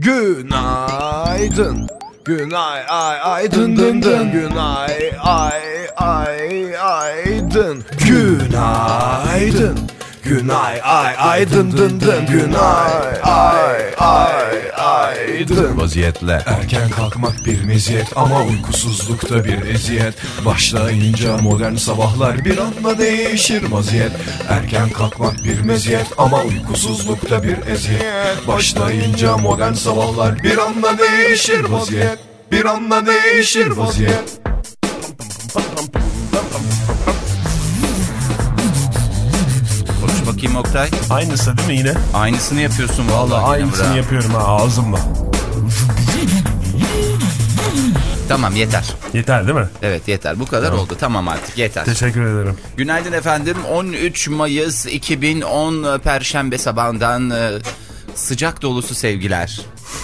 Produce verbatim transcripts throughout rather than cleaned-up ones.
Günaydın. Günay ay ay dın dın dın. Günay ay ay ay dın. Günaydın. Günay ay ay dın dın dın. Günay ay ay ay dın. Vaziyetle erken kalkmak bir meziyet ama uykusuzlukta bir eziyet. Başlayınca modern sabahlar bir anda değişir vaziyet. Erken kalkmak bir meziyet ama uykusuzlukta bir eziyet. Başlayınca modern sabahlar bir anda değişir vaziyet. Bir anda değişir vaziyet. Konuş bakayım Oktay. Aynısı değil mi yine? Aynısını yapıyorsun vallahi. Vallahi aynısını bra. yapıyorum ha ağzımla. Tamam yeter. Yeter değil mi? Evet yeter. Bu kadar tamam. oldu. Tamam artık yeter. Teşekkür ederim. Günaydın efendim. on üç Mayıs iki bin on Perşembe sabahından e, sıcak dolusu sevgiler.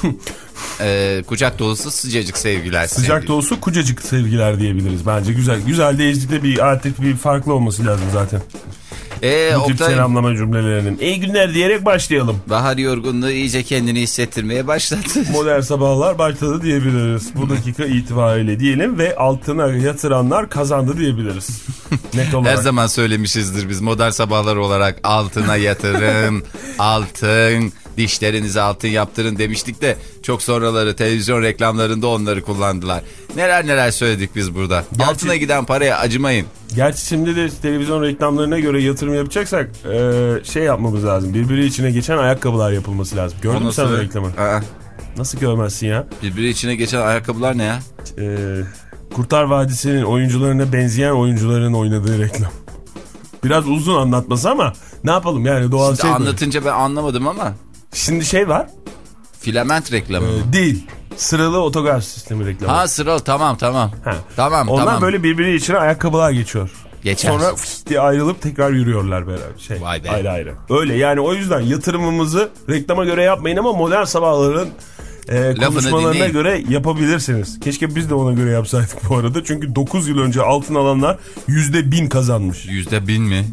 e, kucak dolusu sıcacık sevgiler. Sıcak sevgiler. dolusu kucacık sevgiler diyebiliriz bence. Güzel. Güzel değişiklikte bir artık bir farklı olması lazım zaten. E, Bu tip Oktay, selamlama cümlelerinin. İyi günler diyerek başlayalım. bahar yorgunluğu iyice kendini hissettirmeye başladı. Modern sabahlar başladı diyebiliriz. Bu dakika itibariyle diyelim ve altına yatıranlar kazandı diyebiliriz. Net olarak. Her zaman söylemişizdir biz modern sabahlar olarak altına yatırın, altın, dişlerinizi altın yaptırın demiştik de çok sonraları televizyon reklamlarında onları kullandılar. Neler neler söyledik biz burada. Gerçi... Altına giden paraya acımayın. Gerçi şimdi de televizyon reklamlarına göre yatırım yapacaksak e, şey yapmamız lazım. Birbiri içine geçen ayakkabılar yapılması lazım. Gördün mü sen o reklamı? Aa. Nasıl görmezsin ya? Birbiri içine geçen ayakkabılar ne ya? E, Kurtlar Vadisi'nin oyuncularına benzeyen oyuncuların oynadığı reklam. Biraz uzun anlatması ama ne yapalım yani doğal Şimdi şey anlatınca böyle. Ben anlamadım ama. Şimdi şey var. Filament reklamı mı? E, değil. Sıralı otogar sistemi reklamı. Ha sıralı tamam tamam. Ha. Tamam Ondan tamam. böyle birbiri içine ayakkabılar geçiyor. Geçer. Sonra fıs diye ayrılıp tekrar yürüyorlar beraber. Şey, Vay be. ayrı ayrı. Öyle yani o yüzden yatırımımızı reklama göre yapmayın ama modern sabahların e, konuşmalarına dinleyin. göre yapabilirsiniz. Keşke biz de ona göre yapsaydık bu arada. Çünkü dokuz yıl önce altın alanlar yüzde bin kazanmış. Yüzde bin mi?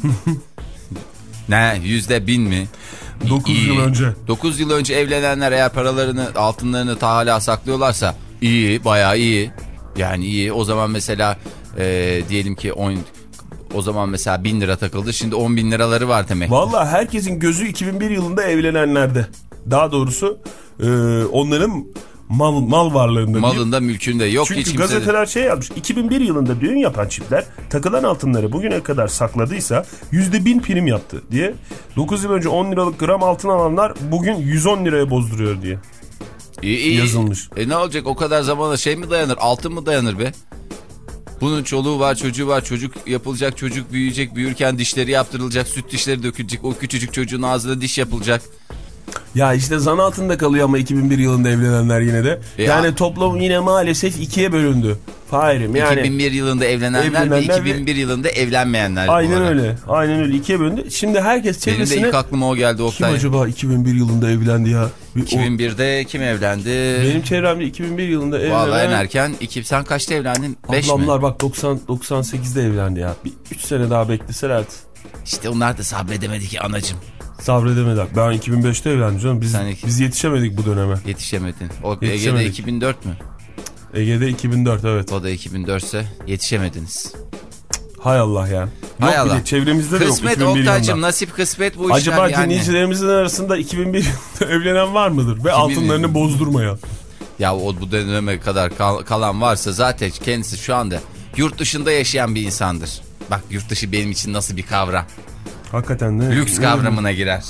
Ne yüzde bin mi? dokuz İyi. yıl önce. dokuz yıl önce evlenenler eğer paralarını altınlarını ta hala saklıyorlarsa iyi bayağı iyi. Yani iyi o zaman mesela e, diyelim ki on, o zaman mesela bin lira takıldı şimdi on bin liraları var demek. Vallahi herkesin gözü iki bin bir yılında evlenenlerde. Daha doğrusu e, onların mal, mal varlığında. Malında mülkünde yok. Çünkü hiç kimse gazeteler şey yapmış. iki bin bir yılında düğün yapan çiftler takılan altınları bugüne kadar sakladıysa yüzde bin prim yaptı diye. dokuz yıl önce on liralık gram altın alanlar bugün yüz on liraya bozduruyor diye. İyi, iyi. Yazılmış. E ne olacak o kadar zamana şey mi dayanır altın mı dayanır be? Bunun çoluğu var çocuğu var çocuk yapılacak çocuk büyüyecek büyürken dişleri yaptırılacak süt dişleri dökülecek o küçücük çocuğun ağzına diş yapılacak. Ya işte zan altında kalıyor ama iki bin bir yılında evlenenler yine de. E yani ya. toplum yine maalesef ikiye bölündü. Fahir'im yani. iki bin bir yılında evlenenler, evlenenler ve iki bin bir ve... yılında evlenmeyenler. Aynen öyle. Aynen öyle. İkiye bölündü. Şimdi herkes çevresine... Benim de ilk aklıma o geldi Oktay. Kim acaba iki bin bir yılında evlendi ya? Bir iki bin birde o... kim evlendi? Benim çevremde iki bin bir yılında evlenen... Vallahi en erken. İki... Sen kaçta evlendin? beş mi? Ablamlar bak doksan doksan sekizde evlendi ya. Bir üç sene daha bekleselerdi. İşte onlar da sabredemedi ki anacığım. Sabredemediler. Ben iki bin beşte evlendim canım. Biz, iki... biz yetişemedik bu döneme. Yetişemedin. O Ege'de iki bin dört mü? Ege'de iki bin dört evet. O da iki bin dört ise yetişemediniz. Hay Allah ya. Hay yok Allah. Bir de çevremizde de kısmet yok. Kısmet Oktay'cığım nasip kısmet bu işler Acaba yani. dinleyicilerimizin arasında iki bin bir yılında evlenen var mıdır? Ve altınlarını bozdurmayan. Ya o bu döneme kadar kal- kalan varsa zaten kendisi şu anda yurt dışında yaşayan bir insandır. Bak yurt dışı benim için nasıl bir kavram. Hakikaten de. Lüks kavramına girer.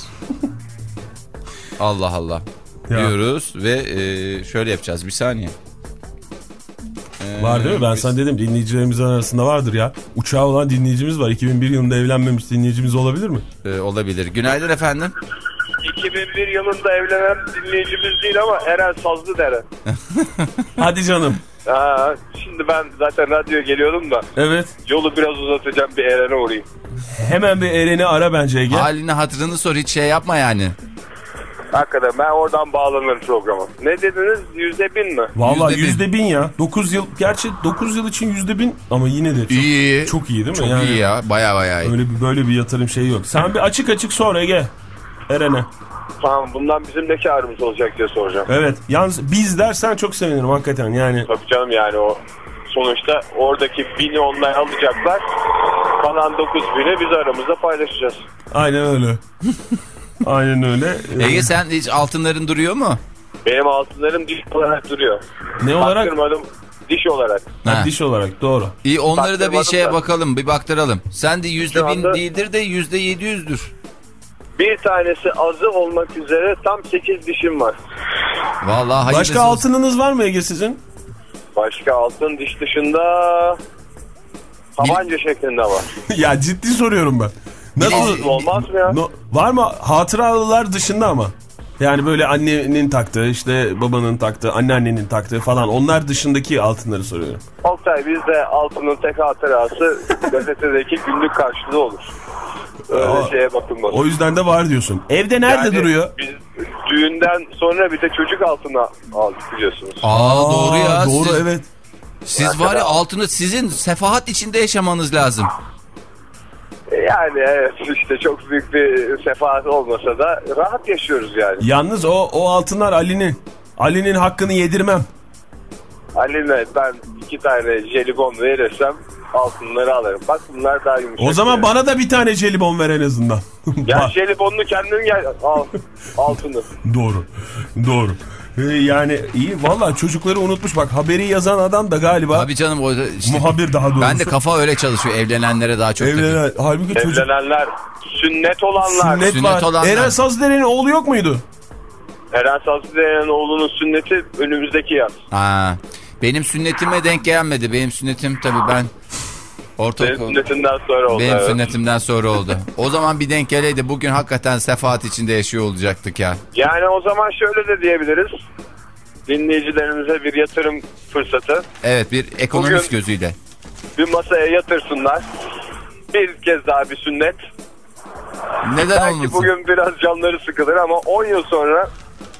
Allah Allah. Ya. Diyoruz ve e, şöyle yapacağız bir saniye. Ee, var değil mi? Ben biz... sana dedim dinleyicilerimizin arasında vardır ya. Uçağı olan dinleyicimiz var. iki bin bir yılında evlenmemiş dinleyicimiz olabilir mi? Ee, olabilir. Günaydın efendim. iki bin bir yılında evlenen dinleyicimiz değil ama Eren Sazlıdere. Hadi canım. Ha, şimdi ben zaten radyoya geliyordum da. Evet. Yolu biraz uzatacağım bir Eren'e uğrayayım. Hemen bir Eren'i ara bence Ege. Halini hatırını sor hiç şey yapma yani. Hakikaten ben oradan bağlanırım programa. Ne dediniz? Yüzde bin mi? Valla yüzde bin ya. dokuz yıl. Gerçi dokuz yıl için yüzde bin ama yine de çok iyi. Çok iyi değil mi? Çok yani, iyi ya. Baya baya iyi. Öyle bir, böyle bir yatırım şeyi yok. Sen bir açık açık sor Ege. Eren'e. Tamam, bundan bizim de karımız olacak diye soracağım. Evet. Yalnız biz dersen çok sevinirim hakikaten yani. Tabii canım, yani o sonuçta oradaki bini onlar alacaklar. Kalan dokuz bini biz aramızda paylaşacağız. Aynen öyle. Aynen öyle. Ege, sen hiç altınların duruyor mu? Benim altınlarım diş olarak duruyor. Ne olarak? Baktırmadım, diş olarak. Ha, diş olarak doğru. İyi, onları da bir şeye da. bakalım, bir baktıralım. Sen de yüzde bin anda... değildir de yüzde yedi yüzdür. Bir tanesi azı olmak üzere tam sekiz dişim var. Vallahi hayırlısı. Başka altınınız var mı Ege sizin? Başka altın diş dışında tabanca şeklinde var. Ya ciddi soruyorum ben. Nasıl? Olmaz mı ya? No, var mı hatıralılar dışında ama? Yani böyle annenin taktığı, işte babanın taktığı, anneannenin taktığı falan, onlar dışındaki altınları soruyorum. Oktay, bizde altının tek hatırası gazetedeki günlük karşılığı olur. Öyle Aa, şeye bakılmaz. O yüzden de var diyorsun. Evde nerede yani duruyor? Biz düğünden sonra bir de çocuk altına aldık biliyorsunuz. Aa, Aa doğru ya. Doğru siz, evet. Siz var ya, altını sizin sefahat içinde yaşamanız lazım. Yani evet, işte çok büyük bir sefahat olmasa da rahat yaşıyoruz yani. Yalnız o o altınlar Ali'nin. Ali'nin hakkını yedirmem. Ali'ne ben iki tane jelibon verirsem altınları alırım. Bak bunlar daha yumuşak. O zaman yani. bana da bir tane jelibon ver en azından. Gel jelibonunu kendin gel al altını. Doğru. Doğru. Ee, yani iyi valla, çocukları unutmuş, bak haberi yazan adam da galiba. Abi canım, o işte, muhabir daha doğrusu. ben de kafa öyle çalışıyor, evlenenlere daha çok. Evlenen, halbuki çocuk. Evlenenler, sünnet olanlar. Sünnet, Sünnet var. olanlar. Eren Sazdere'nin oğlu yok muydu? Eren Sazlı'nın oğlunun sünneti önümüzdeki yaz. Ha, benim sünnetime denk gelmedi. Benim sünnetim tabii ben ortaokul. Benim sünnetinden sonra oldu. Benim evet. sünnetimden sonra oldu. O zaman bir denk geleydi, bugün hakikaten sefahat içinde yaşıyor olacaktık ya. Yani o zaman şöyle de diyebiliriz. Dinleyicilerimize bir yatırım fırsatı. Evet, bir ekonomist Bugün gözüyle. bir masaya yatırsınlar. Bir kez daha bir sünnet. Neden Belki olmasın? bugün biraz canları sıkılır ama on yıl sonra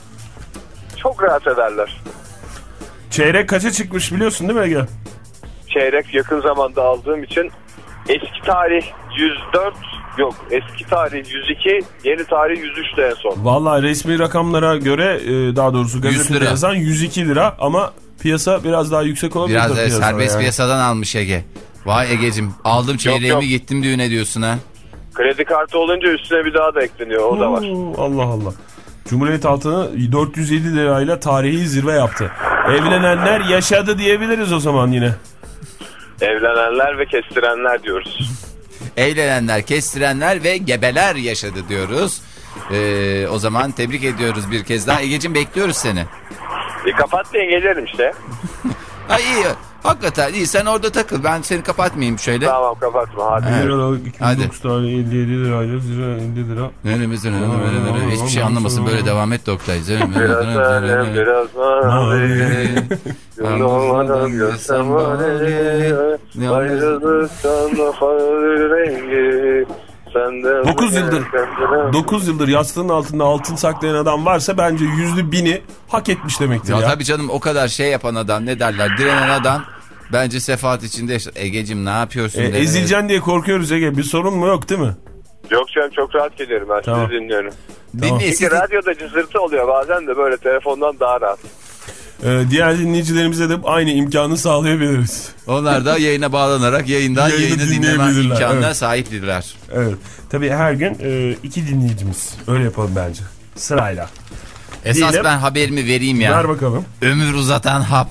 çok rahat ederler. Çeyrek kaça çıkmış biliyorsun değil mi Ege? Çeyrek yakın zamanda aldığım için eski tarih yüz dört, yok eski tarih yüz iki, yeni tarih yüz üçte en son. Valla resmi rakamlara göre, daha doğrusu gazetede yazan yüz iki lira ama piyasa biraz daha yüksek olabilir. Biraz e, serbest yani. piyasadan almış Ege. Vay Egeciğim, aldım çeyreğimi yok. gittim düğüne diyorsun ha. Kredi kartı olunca üstüne bir daha da ekleniyor, o da var. Oo, Allah Allah. Cumhuriyet altını dört yüz yedi lirayla tarihi zirve yaptı. Evlenenler yaşadı diyebiliriz o zaman yine. Evlenenler ve kestirenler diyoruz. Eğlenenler, kestirenler ve gebeler yaşadı diyoruz. Ee, o zaman tebrik ediyoruz bir kez daha. Egeciğim, bekliyoruz seni. Bir kapat diye gelirim işte. Ha, iyi. Hakikaten iyi, sen orada takıl, ben seni kapatmayayım şöyle. Tamam, kapatma hadi. Evet. bir Aralık iki bin dokuz tane elli yedi lirayla zira elli lira. Önümüzün önümüzün hiçbir şey anlamasın, böyle devam et de Oktay. Biraz alem, biraz mavi. Gün olmadan görsem bari. Ayrılıktan far rengi. dokuz yıldır dokuz yıldır yastığının altında altın saklayan adam varsa bence yüzde bini hak etmiş demektir ya. Ya tabii canım, o kadar şey yapan adam, ne derler, direnen adam bence sefahat içinde yaşar. Egeciğim ne yapıyorsun? E, ezileceksin diye korkuyoruz Ege, bir sorun mu yok değil mi? Yok canım, çok rahat geliyorum, ben tamam. sizi dinliyorum. Dinle, Çünkü sizi... radyoda cızırtı oluyor bazen de, böyle telefondan daha rahat. Ee, diğer dinleyicilerimize de aynı imkanı sağlayabiliriz. Onlar da yayına bağlanarak yayından Yayını yayını dinleme dinleyebilirler, imkanına evet. sahiptirler. Evet. Tabii her gün e, iki dinleyicimiz. Öyle yapalım bence. Sırayla. Esas Diyelim. ben haberimi vereyim ya. Ver bakalım. Ömür uzatan hap.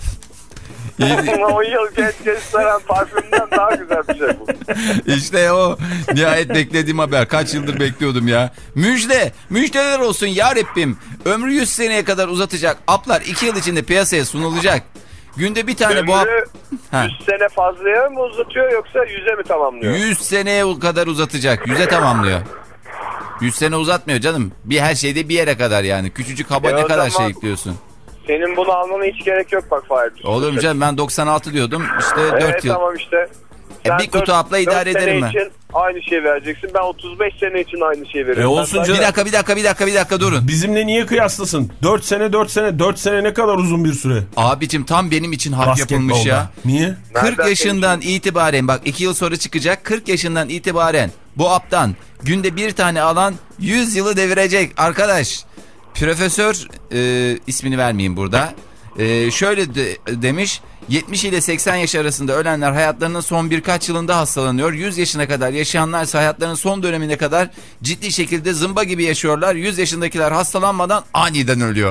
on yıl genç genç saran parfümden daha güzel bir şey bu. İşte o nihayet beklediğim haber. Kaç yıldır bekliyordum ya. Müjde. Müjdeler olsun ya Rabbim. Ömrü yüz seneye kadar uzatacak aplar iki yıl içinde piyasaya sunulacak. Günde bir tane bu hap... Ömrü yüz sene fazlaya mı uzatıyor yoksa yüze mi tamamlıyor? yüz seneye kadar uzatacak. yüze tamamlıyor. yüz sene uzatmıyor canım. Bir her şeyde bir yere kadar yani. Küçücük haba E ne o kadar zaman şey ekliyorsun. Senin bunu almana hiç gerek yok bak Fahir. Olur mu canım, ben doksan altı diyordum. İşte evet, dört yıl. Tamam işte. E bir kutu hapla idare ederim ben. Için aynı şey vereceksin. Ben otuz beş sene için aynı şey veririm. E olsun canım. Bir dakika bir dakika bir dakika bir dakika durun. Bizimle niye kıyaslasın? dört sene dört sene dört sene ne kadar uzun bir süre. Abicim tam benim için hap yapılmış ya. Niye? kırk yaşından itibaren, bak iki yıl sonra çıkacak, kırk yaşından itibaren bu aptan günde bir tane alan yüz yılı devirecek arkadaş. Profesör e, ismini vermeyeyim burada. E, şöyle de, demiş. yetmiş ile seksen yaş arasında ölenler hayatlarının son birkaç yılında hastalanıyor. yüz yaşına kadar yaşayanlarsa hayatlarının son dönemine kadar ciddi şekilde zımba gibi yaşıyorlar. yüz yaşındakiler hastalanmadan aniden ölüyor.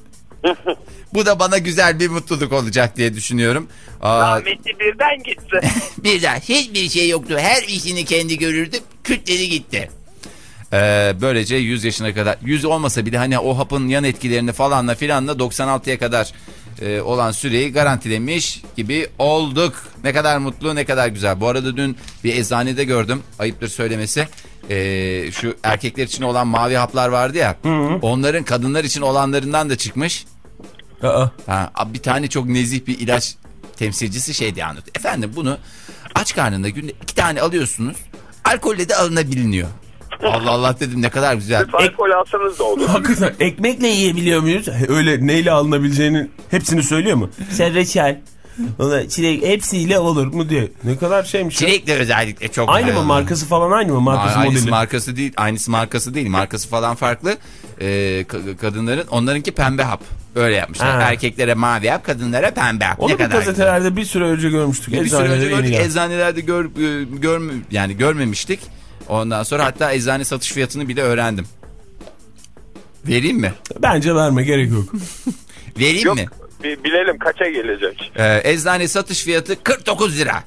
Bu da bana güzel bir mutluluk olacak diye düşünüyorum. Aa, Rahmetli birden gitti. birden hiçbir şey yoktu. Her işini kendi görürdü. Kütledi gitti. Ee, böylece yüz yaşına kadar, yüz olmasa bile hani o hapın yan etkilerini falanla filanla doksan altıya kadar e, olan süreyi garantilemiş gibi olduk. Ne kadar mutlu, ne kadar güzel. Bu arada dün bir eczanede gördüm, ayıptır söylemesi. Ee, şu erkekler için olan mavi haplar vardı ya. Hı hı. Onların kadınlar için olanlarından da çıkmış. Aa. Ha, bir tane çok nezih bir ilaç temsilcisi şey diye anlatıyor. Efendim bunu aç karnında günde iki tane alıyorsunuz. Alkolle de alınabiliyor. Allah Allah dedim, ne kadar güzel. Alkol alsanız da olur. Hakikaten ekmekle yiyebiliyor muyuz? Öyle neyle alınabileceğinin hepsini söylüyor mu? Sen reçel, ona çilek hepsiyle olur mu diye. Ne kadar şeymiş. Çilek de özellikle çok aynı güzel. mı markası falan aynı mı? Markası Aynısı modeli. markası değil. Aynısı markası değil. Markası falan farklı. Ee, kadınların, onlarınki pembe hap. Öyle yapmışlar. Ha. Erkeklere mavi hap, kadınlara pembe hap. Onu ne bir kadar gazetelerde güzel. bir süre önce görmüştük. Bir süre önce gördük. Eczanelerde Eczanelerde gör, gör, yani görmemiştik. Ondan sonra hatta eczane satış fiyatını bile öğrendim. Vereyim mi? Bence verme, gerek yok. Vereyim Yok, mi? bir bilelim kaça gelecek. Ee, eczane satış fiyatı kırk dokuz lira.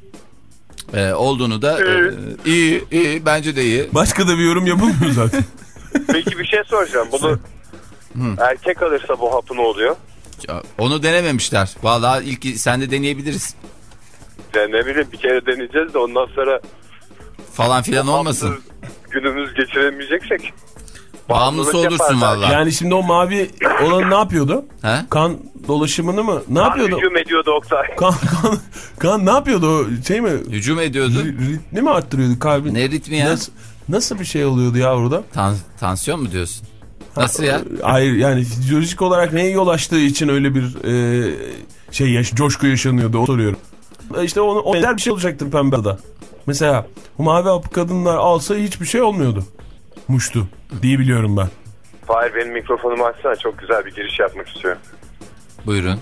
Ee, olduğunu da e, iyi, iyi, bence de iyi. Başka da bir yorum yapılmıyor zaten. Peki bir şey soracağım. Bunu erkek alırsa bu hapı ne oluyor? Onu denememişler. Vallahi ilk sen de deneyebiliriz. Ya ne bileyim, bir kere deneyeceğiz de ondan sonra Falan filan olmasın. hapsız günümüz geçiremeyeceksek. Bağımlısı bağımlılık olursun yaparlar. vallahi. Yani şimdi o mavi olan ne yapıyordu? He? Kan dolaşımını mı? Ne Kan yapıyordu? hücum ediyordu Oktay. Kan, kan, kan ne yapıyordu o şey mi? Hücum ediyordu. R- ritmi mi arttırıyordu kalbin? Ne ritmi ya? Nasıl, nasıl bir şey oluyordu ya orada? Tan tansiyon mu diyorsun? Nasıl ya? Hayır, yani fizyolojik olarak neye yol açtığı için öyle bir e, şey yaş coşku yaşanıyordu, o soruyorum. İşte onu, o benzer bir şey olacaktır Pembe'de. Mesela bu mavi hapı kadınlar alsa hiçbir şey olmuyordu. Muştu diye biliyorum ben. Fahir, benim mikrofonumu açsana, çok güzel bir giriş yapmak istiyorum. Buyurun.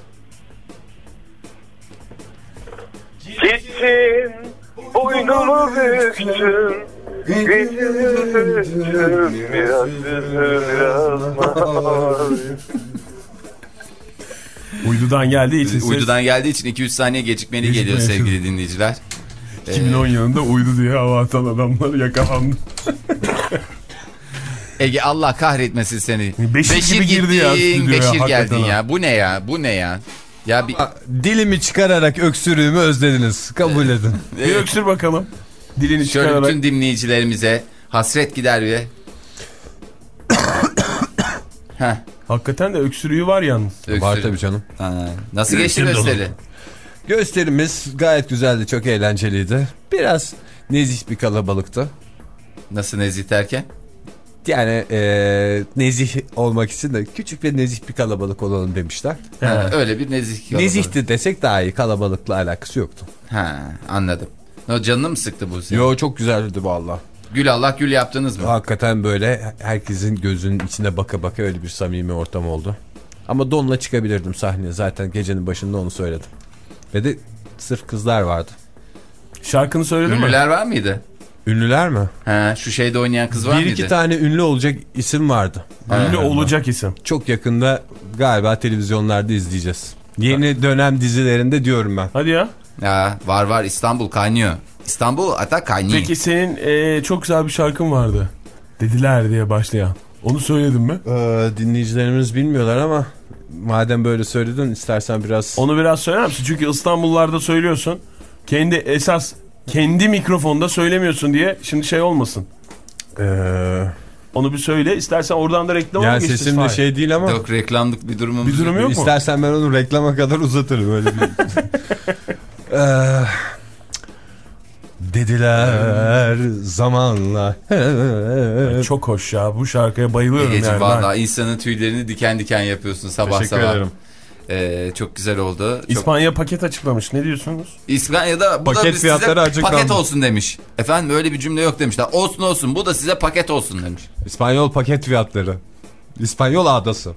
Gittin, boynumu büktün, büktün, biraz üzüm, biraz mavi. Uydudan geldiği için ses Uydudan geldiği için iki üç saniye gecikmeli Gecikme geliyor yaşadım. sevgili dinleyiciler. iki bin on yılında uydu diye hava atan adamlar yakalandı. Ege, Allah kahretmesin seni. Beşir gibi girdi ya gittin, stüdyoya, Beşir hakikaten geldin ha. ya. Bu ne ya? Bu ne ya? Ya bir Dilimi çıkararak öksürüğümü özlediniz. Kabul edin. Bir öksür bakalım. Dilini şöyle çıkararak. bütün dinleyicilerimize hasret gider ve Heh, Hakikaten de öksürüğü var yalnız. öksür. Var tabii canım. Ha, nasıl geçti gösteri? Gösterimiz gayet güzeldi, çok eğlenceliydi. Biraz nezih bir kalabalıktı. Nasıl nezih derken? Yani ee, nezih olmak için de küçük ve nezih bir kalabalık olalım demişler. Ha, öyle bir nezih. kalabalık. Nezihti desek daha iyi, kalabalıkla alakası yoktu. Ha, anladım. O canını mı sıktı bu senin? Yo, çok güzeldi valla. Gül Allah gül yaptınız mı? Hakikaten böyle herkesin gözünün içine baka baka öyle bir samimi ortam oldu. Ama donla çıkabilirdim sahneye, zaten gecenin başında onu söyledim. Ve de sırf kızlar vardı. Şarkını söyledin mi? Ünlüler var mıydı? Ünlüler mi? Ha, şu şeyde oynayan kız var Bir mıydı? iki tane ünlü olacak isim vardı. Ünlü olacak isim. Çok yakında galiba televizyonlarda izleyeceğiz. Yeni dönem dizilerinde diyorum ben. Hadi ya. Ya, var var, İstanbul kaynıyor. İstanbul hatta kaynıyor. Peki senin e, çok güzel bir şarkın vardı. Dediler diye başlayan. Onu söyledin mi? Ee, dinleyicilerimiz bilmiyorlar ama madem böyle söyledin, istersen biraz... Onu biraz söyler misin? Çünkü İstanbullarda söylüyorsun. Kendi esas kendi mikrofonda söylemiyorsun diye şimdi şey olmasın. Ee, Onu bir söyle. İstersen oradan da reklama yani mı geçeceğiz? sesim de Fahir? şey değil ama... Yok, reklamlık bir durumumuz Bir durum yok mu? İstersen ben onu reklama kadar uzatırım öyle bir... ee, dediler zamanla... Çok hoş ya. Bu şarkıya bayılıyorum Egeciğim, yani. vallahi insanın tüylerini diken diken yapıyorsun sabah Teşekkür sabah. ederim. Ee, çok güzel oldu. Çok... İspanya paket açıklamış. Ne diyorsunuz? İspanya'da bu Paket da fiyatları size açıklandı. paket olsun demiş. Efendim öyle bir cümle yok demişler. Olsun olsun, bu da size paket olsun demiş. İspanyol paket fiyatları. İspanyol adası.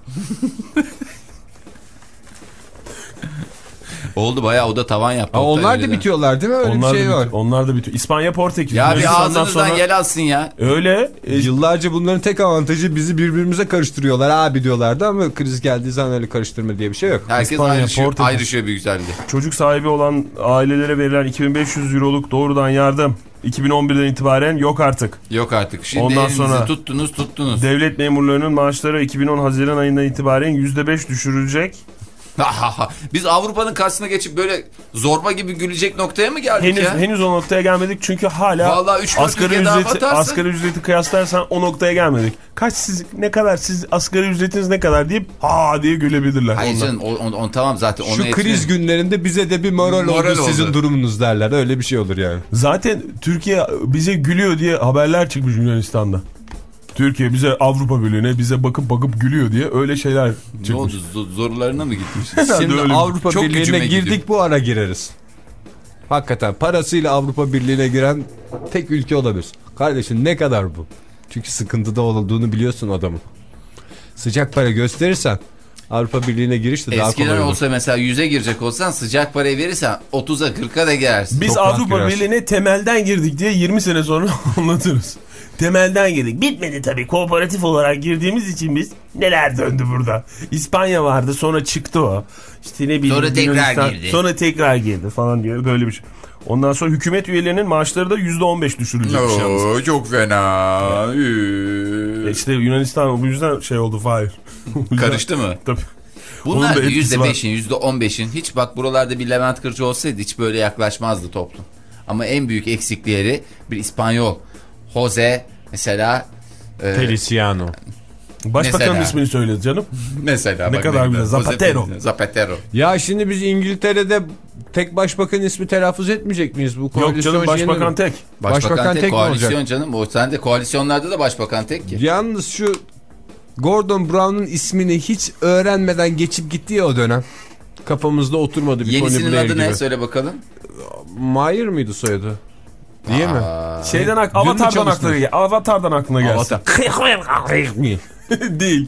Oldu bayağı, o da tavan yaptı. Aa, onlar da bitiyorlar değil mi? Öyle onlar bir şey da var. bit- onlar da bitiyor. İspanya, Portekiz. Ya bir ağzınızdan sonra... gel alsın ya. Öyle. E, Yıllarca bunların tek avantajı bizi birbirimize karıştırıyorlar abi diyorlardı ama kriz geldiği zaman öyle karıştırma diye bir şey yok. Herkes İspanya, ayrışıyor, Portekiz. ayrışıyor bir güzelliği. Çocuk sahibi olan ailelere verilen iki bin beş yüz euroluk doğrudan yardım iki bin on birden itibaren yok artık. Yok artık. Şimdi Ondan elinizi sonra tuttunuz tuttunuz. Devlet memurlarının maaşları iki bin on Haziran ayından itibaren yüzde beş düşürülecek. Biz Avrupa'nın karşısına geçip böyle zorba gibi gülecek noktaya mı geldik Henüz ya? henüz o noktaya gelmedik çünkü hala Vallahi üç asgari ülke daha ücreti batarsın. asgari ücreti kıyaslarsan o noktaya gelmedik. Kaç siz ne kadar siz asgari ücretiniz ne kadar deyip ha diye gülebilirler. Hayır ondan. canım, o, o, o, tamam zaten. Onu Şu etme. kriz günlerinde bize de bir moral, Moral oldu, sizin oldu. durumunuz derler. Öyle bir şey olur yani. Zaten Türkiye bize gülüyor diye haberler çıkmış Yunanistan'da. Türkiye bize Avrupa Birliği'ne bize bakıp bakıp gülüyor diye öyle şeyler çıkmış. Ne oldu? Z- zorlarına mı gitmiş? Şimdi öyle. Avrupa Çok Birliği'ne gücüme girdik, gidiyor. bu ara gireriz. Hakikaten parasıyla Avrupa Birliği'ne giren tek ülke olabilir. Kardeşim ne kadar bu? Çünkü sıkıntıda olduğunu biliyorsun adamın. Sıcak para gösterirsen Avrupa Birliği'ne giriş de daha Eskiden kolay olur. olsa mesela yüze girecek olsan sıcak parayı verirsen otuza kırka da girersin. Biz Çok rahat Avrupa girersin. Birliği'ne temelden girdik diye yirmi sene sonra anlatırız. Temelden girdik. Bitmedi tabii. Kooperatif olarak girdiğimiz için biz neler döndü burada. İspanya vardı, sonra çıktı o. İşte ne bileyim. Sonra tekrar Yunanistan, girdi. Sonra tekrar girdi falan diyor. Böyle bir şey. Ondan sonra hükümet üyelerinin maaşları da yüzde on beş düşürülecekmiş yalnız. Oo, çok fena. E İşte Yunanistan bu yüzden şey oldu Fahir. Karıştı mı? Tabii. Bunlar Onun da etkisi yüzde var. beşin, yüzde on beşin hiç bak buralarda bir Levent Kırcı olsaydı hiç böyle yaklaşmazdı toplum. Ama en büyük eksikleri bir İspanyol. Jose mesela. E, Feliciano. Başbakanın Mesela. ismini söyledi canım. mesela. Ne bak kadar güzel. Jose Zapatero. Feliciano, Zapatero. Ya şimdi biz İngiltere'de tek başbakan ismi telaffuz etmeyecek miyiz? Bu Yok koalisyon canım başbakan şeyini- tek. Başbakan, Başbakan tek, tek mi koalisyon olacak? canım. O sen de koalisyonlarda da başbakan tek ki. Yalnız şu Gordon Brown'un ismini hiç öğrenmeden geçip gitti ya o dönem. Kafamızda oturmadı bir Tony Yenisinin Blair adı gibi. ne? Söyle bakalım. Mayer mıydı soyadı? Değil mi? Aa, Şeyden ak- Dün mü Avatar'dan çalıştınız? aklına gel. Avatar'dan aklına gelsin. Değil.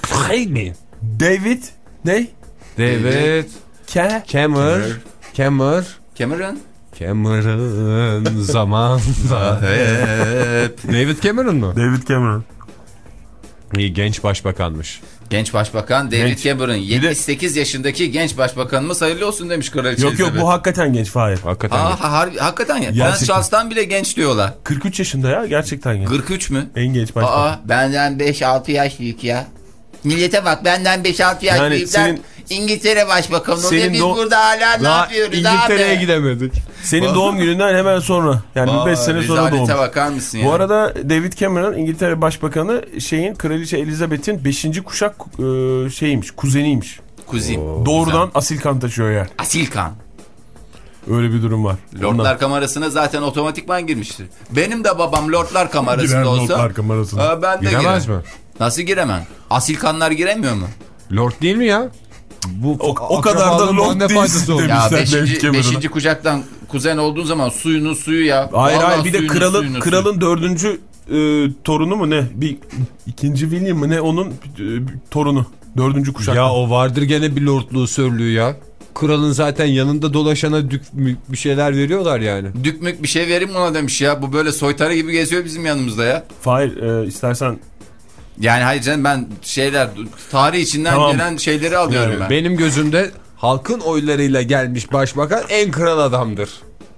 David ne? David Ke Cameron Cameron Cameron. Cameron zamanda. Evet. David Cameron mu? David Cameron. İyi, genç başbakanmış. Genç başbakan David Genç. Cameron. de- yetmiş sekiz yaşındaki genç başbakanımız hayırlı olsun demiş kraliçe Yok yok Elizabeth. bu hakikaten genç Fahir. Hakikaten. Aa, ha, harbi, hakikaten ya. Prens Gerçekten. Charles'tan bile genç diyorlar. kırk üç yaşında ya gerçekten genç. kırk üç mü? En genç başbakan. Aa, benden beş altı yaş büyük ya. Millete bak, benden beş altı yaş Yani büyükler. senin- İngiltere başbakanı oluyor. senin Biz do- burada hala ne Daha yapıyoruz İngiltere'ye abi? gidemedik. Senin doğum gününden hemen sonra. Yani Aa, beş sene sonra rezalete doğmuş. bakar mısın ya? Bu arada David Cameron İngiltere Başbakanı şeyin kraliçe Elizabeth'in beşinci kuşak e, şeymiş, kuzeniymiş. Kuzim. Doğrudan asil kan taşıyor yani. Asil kan. Öyle bir durum var. Lordlar Ondan- kamerasına zaten otomatikman girmiştir. Benim de babam Lordlar kamerasında Girer olsa. Lordlar kamerasına. Aa, ben de Giremez girerim. mi? Nasıl giremem? Asil kanlar giremiyor mu? Lord değil mi ya? Bu O, o kadar da akrabalığın lord ne değilsin faydası olur? Ya demişler David beşinci, Cameron'a. beşinci kuşaktan kuzen olduğun zaman suyunu suyu ya. Hayır Vallahi hayır bir de suyunu, kralın suyunu, kralın dördüncü e, torunu mu ne? Bir ikinci William mı ne onun e, torunu. Dördüncü kuşak. Ya o vardır gene bir lordluğu sörlüğü ya. Kralın zaten yanında dolaşana dük bir şeyler veriyorlar yani. suyu. Dükmük bir şey verin ona demiş ya. Bu böyle soytarı gibi geziyor bizim yanımızda ya. Fahir e, istersen Yani hayır canım, ben şeyler tarih içinden Tamam. gelen şeyleri alıyorum Yani ben. Benim gözümde halkın oylarıyla gelmiş başbakan en kral adamdır.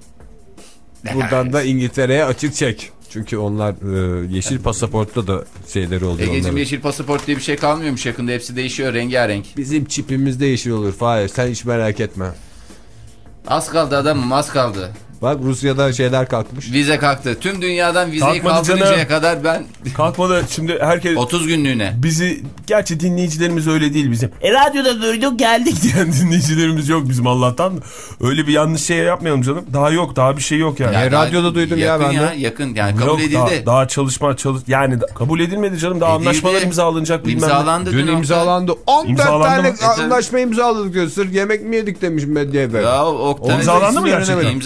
Buradan da İngiltere'ye açık çek. Çünkü onlar e, yeşil pasaportta da şeyleri oluyor Egeciğim, onların. yeşil pasaport diye bir şey kalmıyormuş yakında. Hepsi değişiyor rengarenk. Bizim çipimiz de yeşil olur Fahir, sen hiç merak etme. Az kaldı adamım, az kaldı. Bak Rusya'da şeyler kalkmış. Vize kalktı. Tüm dünyadan vizeyi Kalkmadı kaldırıncaya canım. kadar ben kalkmadı şimdi herkes otuz günlüğüne. bizi gerçi dinleyicilerimiz öyle değil bizim. E radyoda duyduk geldik diyen dinleyicilerimiz yok bizim Allah'tan. Öyle bir yanlış şey yapmayalım canım. Daha yok daha bir şey yok yani. Ya, radyoda duydum ya yakın ben de. ya, yakın yani kabul Yok, edildi. Daha, daha çalışma çalış yani da- kabul edilmedi canım. Daha Edildi. anlaşmalar imzalanacak bilmem ne. İmzalandı Dün dün imzalandı. on dört İmzalandı tane mı? anlaşma imzaladık diyor. Sırf yemek mi yedik demiş medya haber. Ya Oktay, İmzalandı mı İsimlerini gerçekten? veremedim. İmzalandı.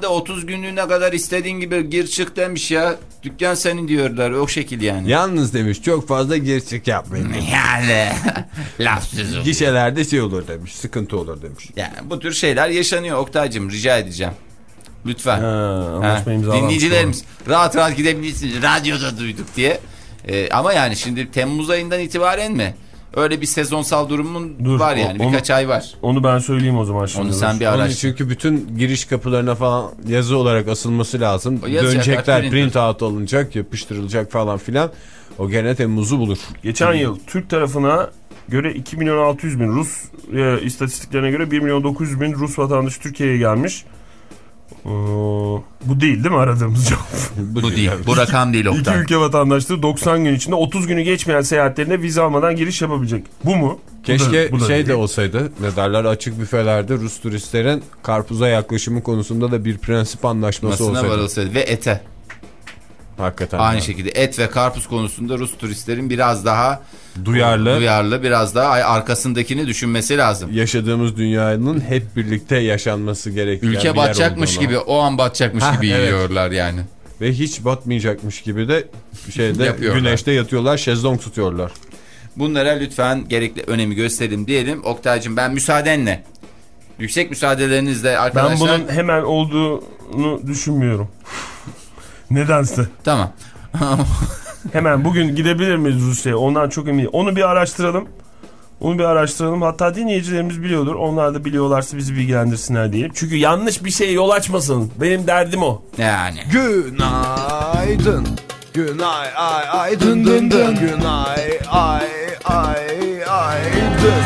de otuz günlüğüne kadar istediğin gibi gir çık demiş ya. Dükkan senin diyorlar o şekil yani. Yalnız demiş çok fazla gir çık yapmayın. Yani lafsız olur. Gişelerde şey olur demiş, sıkıntı olur demiş. Yani bu tür şeyler yaşanıyor Oktay'cığım, rica edeceğim. Lütfen. Ha, Ha, ha, dinleyicilerimiz rahat rahat gidebilirsiniz. Radyoda duyduk diye. Ee, ama yani şimdi Temmuz ayından itibaren mi? Öyle bir sezonsal durumun Dur, var yani. onu, Birkaç ay var. Onu ben söyleyeyim o zaman şimdi. Onu sen bir Onun araştır. çünkü bütün giriş kapılarına falan yazı olarak asılması lazım. Dönecekler, print, print out alınacak, yapıştırılacak falan filan. O gene Temmuz'u bulur. Geçen yıl Türk tarafına göre iki milyon altı yüz bin Rus, e, istatistiklerine göre bir milyon dokuz yüz bin Rus vatandaşı Türkiye'ye gelmiş. Ee, bu değil değil mi aradığımız cevap? Bu, bu değil. Bu rakam değil Oktay. İki ülke vatandaşları doksan gün içinde otuz günü geçmeyen seyahatlerine vize almadan giriş yapabilecek. Bu mu? Keşke bu da, bu da şey değil. de olsaydı, ne derler, açık büfelerde Rus turistlerin karpuza yaklaşımı konusunda da bir prensip anlaşması Masına olsaydı. varılsaydı ve ete. Hakikaten. Aynı yani. şekilde et ve karpuz konusunda Rus turistlerin biraz daha Duyarlı. duyarlı, biraz daha arkasındakini düşünmesi lazım. Yaşadığımız dünyanın hep birlikte yaşanması gereken Ülke bir yer batacakmış olduğunu. gibi, o an batacakmış Hah, gibi evet. yiyorlar yani. Ve hiç batmayacakmış gibi de şeyde Yapıyorlar. güneşte yatıyorlar, şezlong tutuyorlar. Bunlara lütfen gerekli önemi gösterelim diyelim. Oktay'cığım ben müsaadenle, yüksek müsaadelerinizle arkadaşlar. Ben bunun hemen olduğunu düşünmüyorum. Nedense. Tamam. Hemen bugün gidebilir miyiz Rusya'ya? Ondan çok eminim. Onu bir araştıralım. Onu bir araştıralım. Hatta dinleyicilerimiz biliyordur. Onlar da biliyorlarsa bizi bilgilendirsinler diyelim. Çünkü yanlış bir şeye yol açmasın. Benim derdim o. Yani. Günaydın. Günay ay ay dın dın dın. Günay ay ay ay dın.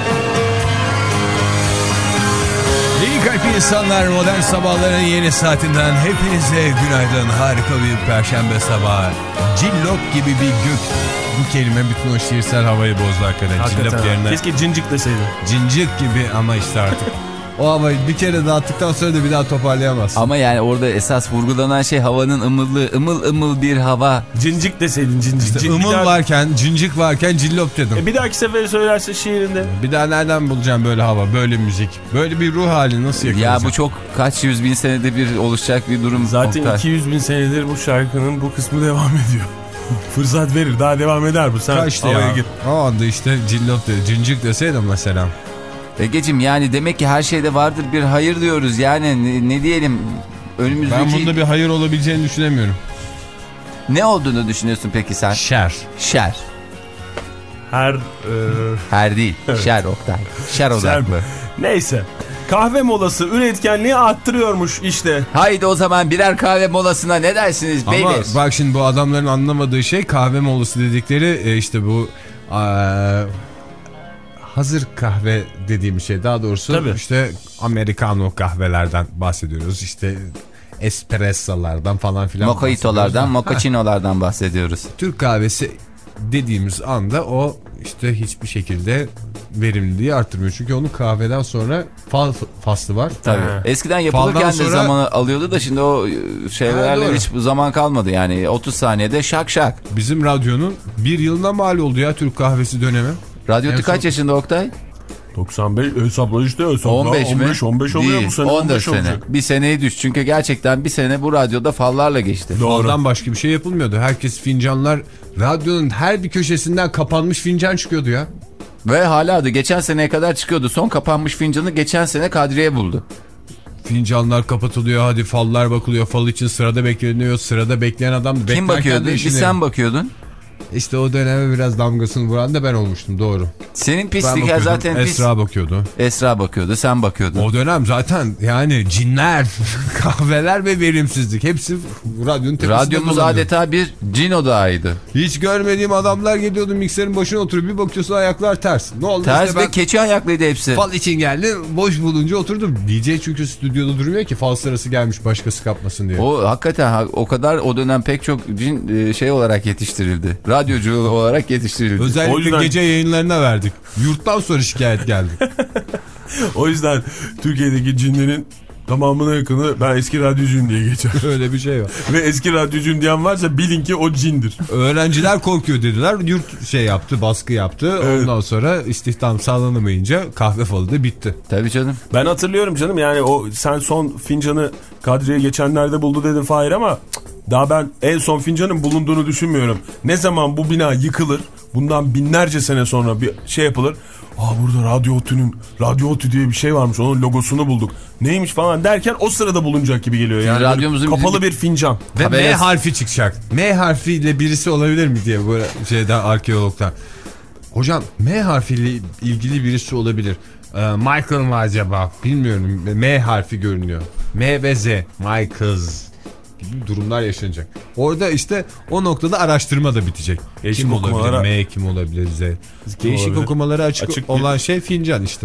İyi kalp insanlar, modern sabahların yeni saatinden hepinize günaydın. Harika bir perşembe sabahı. Cillop gibi bir gök. Bu kelime bütün o şiirsel havayı bozdu hakikaten. Cillop yerine Keşke cincik deseydin. cincik gibi ama işte artık. O havayı bir kere dağıttıktan sonra da bir daha toparlayamazsın. Ama yani orada esas vurgulanan şey havanın ımıllığı, ımıl ımıl bir hava. Cincik deseydin cincik. İşte Cin- ımıl bir daha- varken, cincik varken cillop dedim. E bir dahaki sefer söylerse şiirinde. Bir daha nereden bulacağım böyle hava, böyle müzik, böyle bir ruh hali nasıl yakalayacağım? Ya bu çok kaç yüz bin senede bir oluşacak bir durum. Zaten Oktay. iki yüz bin senedir bu şarkının bu kısmı devam ediyor. Fırsat verir, daha devam eder bu. Sen Kaçtı havaya ya. gir. O anda işte cillop dedi, cincik deseydim mesela. Egeciğim yani demek ki her şeyde vardır bir hayır diyoruz yani ne, ne diyelim önümüzdeki... Ben bunda bir hayır olabileceğini düşünemiyorum. Ne olduğunu düşünüyorsun peki sen? Şer. Şer. Her... E... Her değil. Evet. Şer Oktay. Şer odaklı. Neyse. Kahve molası üretkenliği arttırıyormuş işte. Haydi o zaman birer kahve molasına ne dersiniz Ama beyler? bak şimdi bu adamların anlamadığı şey kahve molası dedikleri e, işte bu e, hazır kahve dediğim şey, daha doğrusu Tabii. işte Americano kahvelerden bahsediyoruz, işte espressolardan falan filan Mojitolardan, mochaccinolardan bahsediyoruz. Türk kahvesi dediğimiz anda o işte hiçbir şekilde verimliliği arttırmıyor. Çünkü onun kahveden sonra fal faslı var. Tabii. Ha. Eskiden yapılırken Faldan de sonra- zamanı alıyordu da şimdi o şeylerle Ha, doğru. hiç zaman kalmadı yani otuz saniyede şak şak. Bizim radyonun bir yılına mal oldu ya Türk kahvesi dönemi. Radyo En kaç son- yaşında Oktay? doksan beş hesapla işte hesapla. on beş mi? on beş, on beş oluyor Değil, bu sene. on on dört beş sene. olacak. Bir seneyi düş çünkü gerçekten bir sene bu radyoda fallarla geçti. Doğru. Faldan başka bir şey yapılmıyordu. Herkes fincanlar, radyonun her bir köşesinden kapanmış fincan çıkıyordu ya. Ve hala da geçen seneye kadar çıkıyordu. Son kapanmış fincanı geçen sene Kadriye buldu. Fincanlar kapatılıyor, hadi fallar bakılıyor, fal için sırada bekleniyor, sırada bekleyen adam Kim beklerken bakıyordu? de Bir işine- sen bakıyordun. İşte o döneme biraz damgasını vuran da ben olmuştum, doğru. Senin Ben pislik ya bakıyordum, zaten pis. Esra bakıyordu. Esra bakıyordu, sen bakıyordun. O dönem zaten yani cinler, kahveler ve verimsizlik hepsi radyonun tepesinde Radyomuz dolanıyor. adeta bir cin odağıydı. Hiç görmediğim adamlar geliyordu mikserin başına oturup bir bakıyorsun ayaklar ters. Ne oldu? Ters işte ve ben keçi ayaklıydı hepsi. fal için geldim, boş bulunca oturdum. D J çünkü stüdyoda durmuyor ki, fal sırası gelmiş başkası kapmasın diye. O hakikaten ha- o kadar o dönem pek çok cin e, şey olarak yetiştirildi. Radyocu olarak yetiştirildi. Özellikle O yüzden- gece yayınlarına verdik. Yurttan sonra şikayet geldi. O yüzden Türkiye'deki cinlerin tamamına yakını ben eski radyocuyum diye geçer. Öyle bir şey var. Ve eski radyocuyum diyen varsa bilin ki o cindir. Öğrenciler korkuyor dediler. Yurt şey yaptı, baskı yaptı. Evet. Ondan sonra istihdam sağlanamayınca kahve falı da bitti. Tabii canım. Ben hatırlıyorum canım, yani o sen son fincanı Kadriye geçenlerde buldu dedin Fahir, ama daha ben en son fincanın bulunduğunu düşünmüyorum. Ne zaman bu bina yıkılır, bundan binlerce sene sonra bir şey yapılır. Aa, burada Radyo Otü'nün, Radyo Otü diye bir şey varmış, onun logosunu bulduk. Neymiş falan derken o sırada bulunacak gibi geliyor. Yani radyomuzun kapalı bir fincan. Ve Haberes... M harfi çıkacak. M harfiyle birisi olabilir mi diye böyle şeyden, arkeologlar. Hocam M harfiyle ilgili birisi olabilir. Ee, Michael mı acaba? Bilmiyorum. M harfi görünüyor. M ve Z. Michaels gibi durumlar yaşanacak. Orada işte o noktada araştırma da bitecek. Değişik kim okumalara... olabilir? M kim olabilir? Z. Değişik olabilir. Okumalara açık, açık olan bir... şey fincan işte.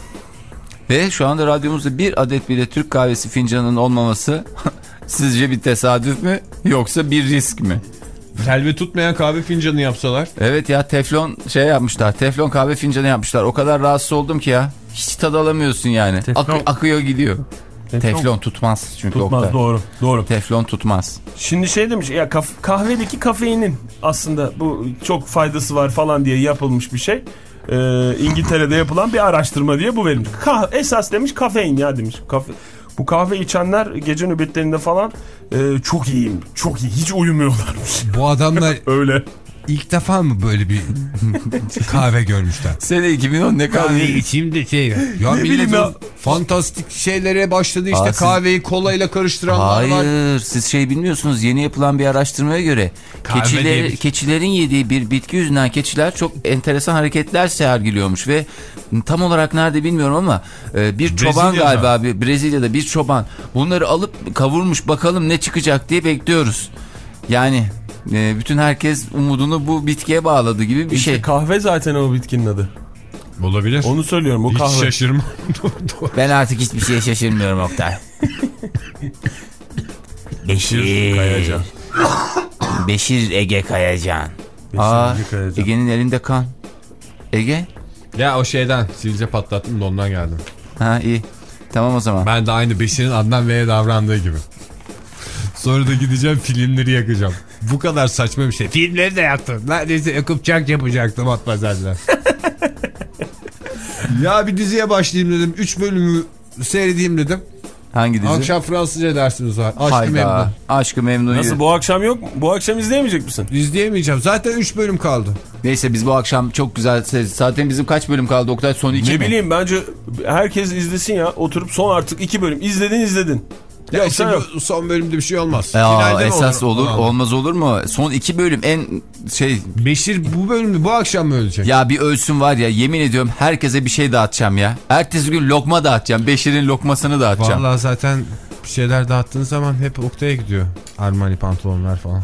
Ve şu anda radyomuzda bir adet bile Türk kahvesi fincanının olmaması sizce bir tesadüf mü yoksa bir risk mi? Telve tutmayan kahve fincanı yapsalar. Evet ya, teflon şey yapmışlar. Teflon kahve fincanı yapmışlar. O kadar rahatsız oldum ki ya. Hiç tad alamıyorsun yani. Ak akıyor gidiyor. Teflon, teflon tutmaz çünkü. Tutmaz, Oktay. doğru doğru. Teflon tutmaz. Şimdi şey demiş ya, kahvedeki kafeinin aslında bu çok faydası var falan diye yapılmış bir şey. Ee, İngiltere'de yapılan bir araştırma diye bu verilmiş. Kah esas demiş kafein ya demiş. Kafe Bu kahve içenler gece nöbetlerinde falan e, çok iyiyim, çok iyi, hiç uyumuyorlarmış. Bu adamlar öyle. İlk defa mı böyle bir kahve görmüşler? Sene iki bin on ne kahve içeyim de şey. Ya millet ya. Fantastik şeylere başladı işte. Aa, kahveyi siz... kolayla karıştıranlar Hayır, var. Hayır, siz şey bilmiyorsunuz. Yeni yapılan bir araştırmaya göre keçiler, bir... keçilerin yediği bir bitki yüzünden keçiler çok enteresan hareketler sergiliyormuş ve tam olarak nerede bilmiyorum ama bir Brezilya'da. çoban galiba bir Brezilya'da bir çoban bunları alıp kavurmuş, bakalım ne çıkacak diye bekliyoruz. Yani bütün herkes umudunu bu bitkiye bağladı gibi bir işte şey. Kahve zaten o bitkinin adı. Olabilir. Onu söylüyorum, bu hiç kahve. Hiç şaşırma. Ben artık hiçbir şeye şaşırmıyorum Oktay. Beşir Kayacan. Beşir Ege Kayacan. Beşir Aa, Ege Kayacan. Ege'nin elinde kan. Ege? Ya o şeyden sivilce patlattım da ondan geldim. Ha iyi. Tamam o zaman. Ben de aynı Beşir'in Adnan Bey'e davrandığı gibi. Sonra da gideceğim filmleri yakacağım. Bu kadar saçma bir şey. Filmleri de yaktım. Neredeyse yakıp çak yapacaktım Atmazel'den. Ya bir diziye başlayayım dedim. Üç bölümü seyredeyim dedim. Hangi dizi? Akşam Fransızca dersiniz var. Aşk-ı Memnu. Aşk-ı Memnu'yu. Nasıl, bu akşam yok mu? Bu akşam izleyemeyecek misin? İzleyemeyeceğim. Zaten üç bölüm kaldı. Neyse biz bu akşam çok güzel. Zaten bizim kaç bölüm kaldı Oktay? Son iki ne mi? Ne bileyim, bence herkes izlesin ya. Oturup son artık iki bölüm. İzledin izledin. Ya işte bu son bölümde bir şey olmaz. Ya, esas olur, olur olmaz olur mu? Son iki bölüm en şey. Beşir bu bölümde bu akşam mı ölecek? Ya bir ölsün var ya, yemin ediyorum herkese bir şey dağıtacağım ya. Ertesi gün lokma dağıtacağım. Beşir'in lokmasını dağıtacağım. Vallahi zaten bir şeyler dağıttığın zaman hep Oktay'a gidiyor. Armani pantolonlar falan.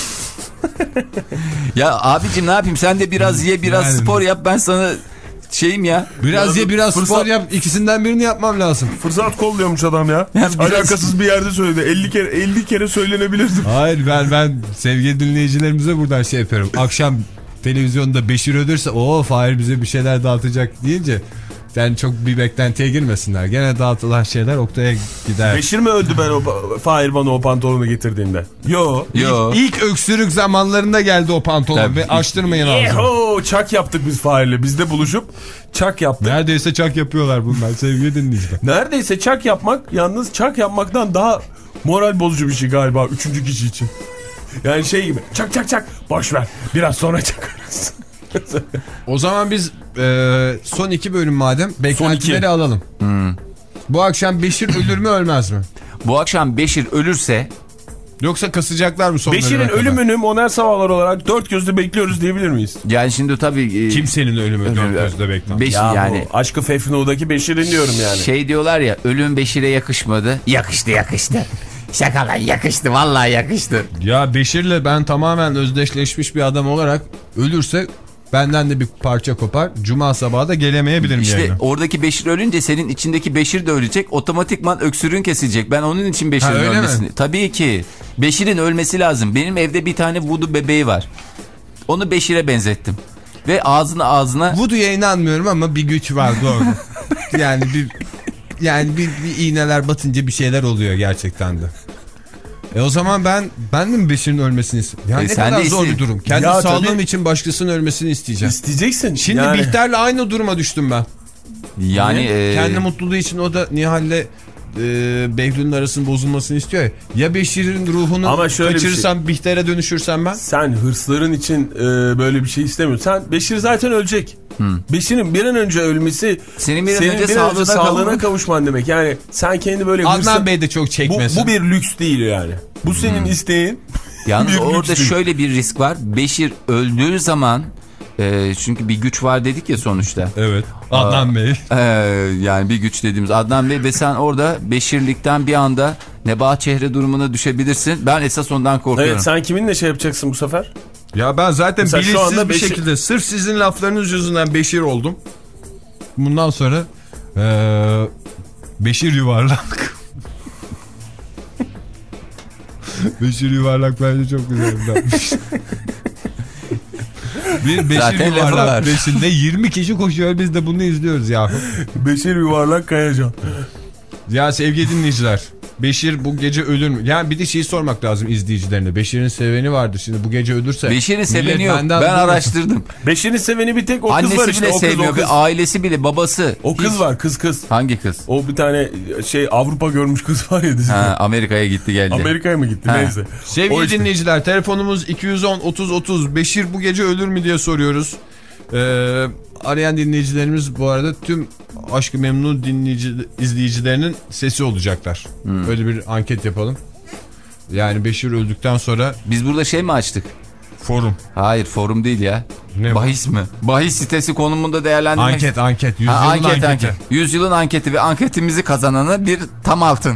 Ya abicim ne yapayım, sen de biraz ye biraz yani, spor yap, ben sana şeyim ya. Biraz ya, ye biraz fırsat, spor yap, ikisinden birini yapmam lazım. Fırsat kolluyormuş adam ya. Yani biraz... Alakasız bir yerde söyledi. elli kere elli kere söylenebilirdi. Hayır, ben ben sevgili dinleyicilerimize buradan şey yapıyorum. Akşam televizyonda Beşir ölürse o Fahir bize bir şeyler dağıtacak deyince yani çok bir beklentiye girmesinler. Gene dağıtılan şeyler Oktay'a gider. Beşir mi öldü ben o Fahir bana o pantolonu getirdiğinde? Yo. Yo. İlk, ilk öksürük zamanlarında geldi o pantolon ve açtırmayın ağzını. Yeho, çak yaptık biz Fahir'le. Biz de buluşup çak yaptık. Neredeyse çak yapıyorlar bunlar sevgili dinleyiciler. Neredeyse çak yapmak, yalnız çak yapmaktan daha moral bozucu bir şey galiba üçüncü kişi için. Yani şey gibi, çak çak çak boş ver biraz sonra çakarız. O zaman biz e, son iki bölüm madem beklentileri alalım. Hmm. Bu akşam Beşir ölür mü ölmez mi? Bu akşam Beşir ölürse, yoksa kasacaklar mı son bölüme Beşir'in ölümünü modern sabahlar olarak dört gözle bekliyoruz diyebilir miyiz? Yani şimdi tabii... E, Kimsenin ölümü ölüm, dört gözle beklenir. Beşir ya yani. Aşk-ı Fefnu'daki Beşir'in diyorum yani. Şey diyorlar ya, ölüm Beşir'e yakışmadı. Yakıştı yakıştı. Şaka lan, yakıştı vallahi yakıştı. Ya Beşir'le ben tamamen özdeşleşmiş bir adam olarak ölürse benden de bir parça kopar. Cuma sabahı da gelemeyebilirim işte yayına. Oradaki Beşir ölünce senin içindeki Beşir de ölecek. Otomatikman öksürüğün kesilecek. Ben onun için Beşir'in ölmesini... Mi? Tabii ki. Beşir'in ölmesi lazım. Benim evde bir tane voodoo bebeği var. Onu Beşir'e benzettim. Ve ağzına ağzına... Voodoo'ya inanmıyorum ama bir güç var doğru. Yani bir yani bir, bir iğneler batınca bir şeyler oluyor gerçekten de. E o zaman ben ben de mi Beşir'in ölmesini istiyorum? Ya E ne sen kadar de zor iste- bir durum. Kendi Ya sağlığım tabii. için başkasının ölmesini isteyeceğim. İsteyeceksin. Şimdi yani. Bihter'le aynı duruma düştüm ben. Yani e, Kendi mutluluğu için o da Nihal'le e, Behlül'ün arasının bozulmasını istiyor ya. Ya Beşir'in ruhunu Ama şöyle bir kaçırırsam Bihter'e dönüşürsem ben. Sen hırsların için e, böyle bir şey istemiyorsun. Sen Beşir zaten ölecek. Hmm. Beşir'in bir an önce ölmesi Senin bir an senin önce bir an önce sağlığına sağlığına kavuşman. kavuşman demek. Yani sen kendi böyle Adnan hırsın, Bey de çok bu, çekmesin. bu bir lüks değil yani. Bu senin isteğin. Yalnız Bir lüks orada değil. şöyle bir risk var. Beşir öldüğü zaman e, çünkü bir güç var dedik ya sonuçta. Evet. Adnan Bey. Ee, yani bir güç dediğimiz Adnan Bey ve sen orada Beşirlikten bir anda Nebahat Çehre durumuna düşebilirsin. Ben esas ondan korkuyorum. Evet, sen kiminle şey yapacaksın bu sefer? Ya ben zaten Mesela şu bilinçsiz anda bir Beşir- şekilde sırf sizin laflarınız yüzünden Beşir oldum. Bundan sonra eee Beşir yuvarlak. Beşir yuvarlak bence çok güzel bir lafmış. Bir Beşir Zaten lafı var. yuvarlak peşinde yirmi kişi koşuyor, biz de bunu izliyoruz ya. Beşir yuvarlak kayacan. Ya sevgili dinleyiciler, Beşir bu gece ölür mü? Yani bir de şeyi sormak lazım izleyicilerine. Beşir'in seveni vardı, şimdi bu gece ölürse. Beşir'in seveni millet yok. benden Ben duymasın. araştırdım. Beşir'in seveni bir tek o kız Annesi var işte. bile O kız, o sevmiyor. kız. Bir ailesi bile, babası. O kız Hiç- var, kız kız. Hangi kız? O bir tane şey Avrupa görmüş kız var ya dizide. Ha, Amerika'ya gitti geldi. Amerika'ya mı gitti Ha. neyse. Sevgili O işte. dinleyiciler, telefonumuz iki yüz on otuz otuz. Beşir bu gece ölür mü diye soruyoruz. Ee, arayan dinleyicilerimiz bu arada tüm Aşk-ı Memnu dinleyici, izleyicilerinin sesi olacaklar. Hmm. Öyle bir anket yapalım. Yani Beşir öldükten sonra Biz burada şey mi açtık? forum. Hayır, forum değil ya. Ne bu? Bahis mi? Bahis sitesi konumunda değerlendirmek. Anket anket. Yüzyılın Ha, anket, anketi. anket. Yüzyılın anketi ve anketimizi kazanana bir tam altın.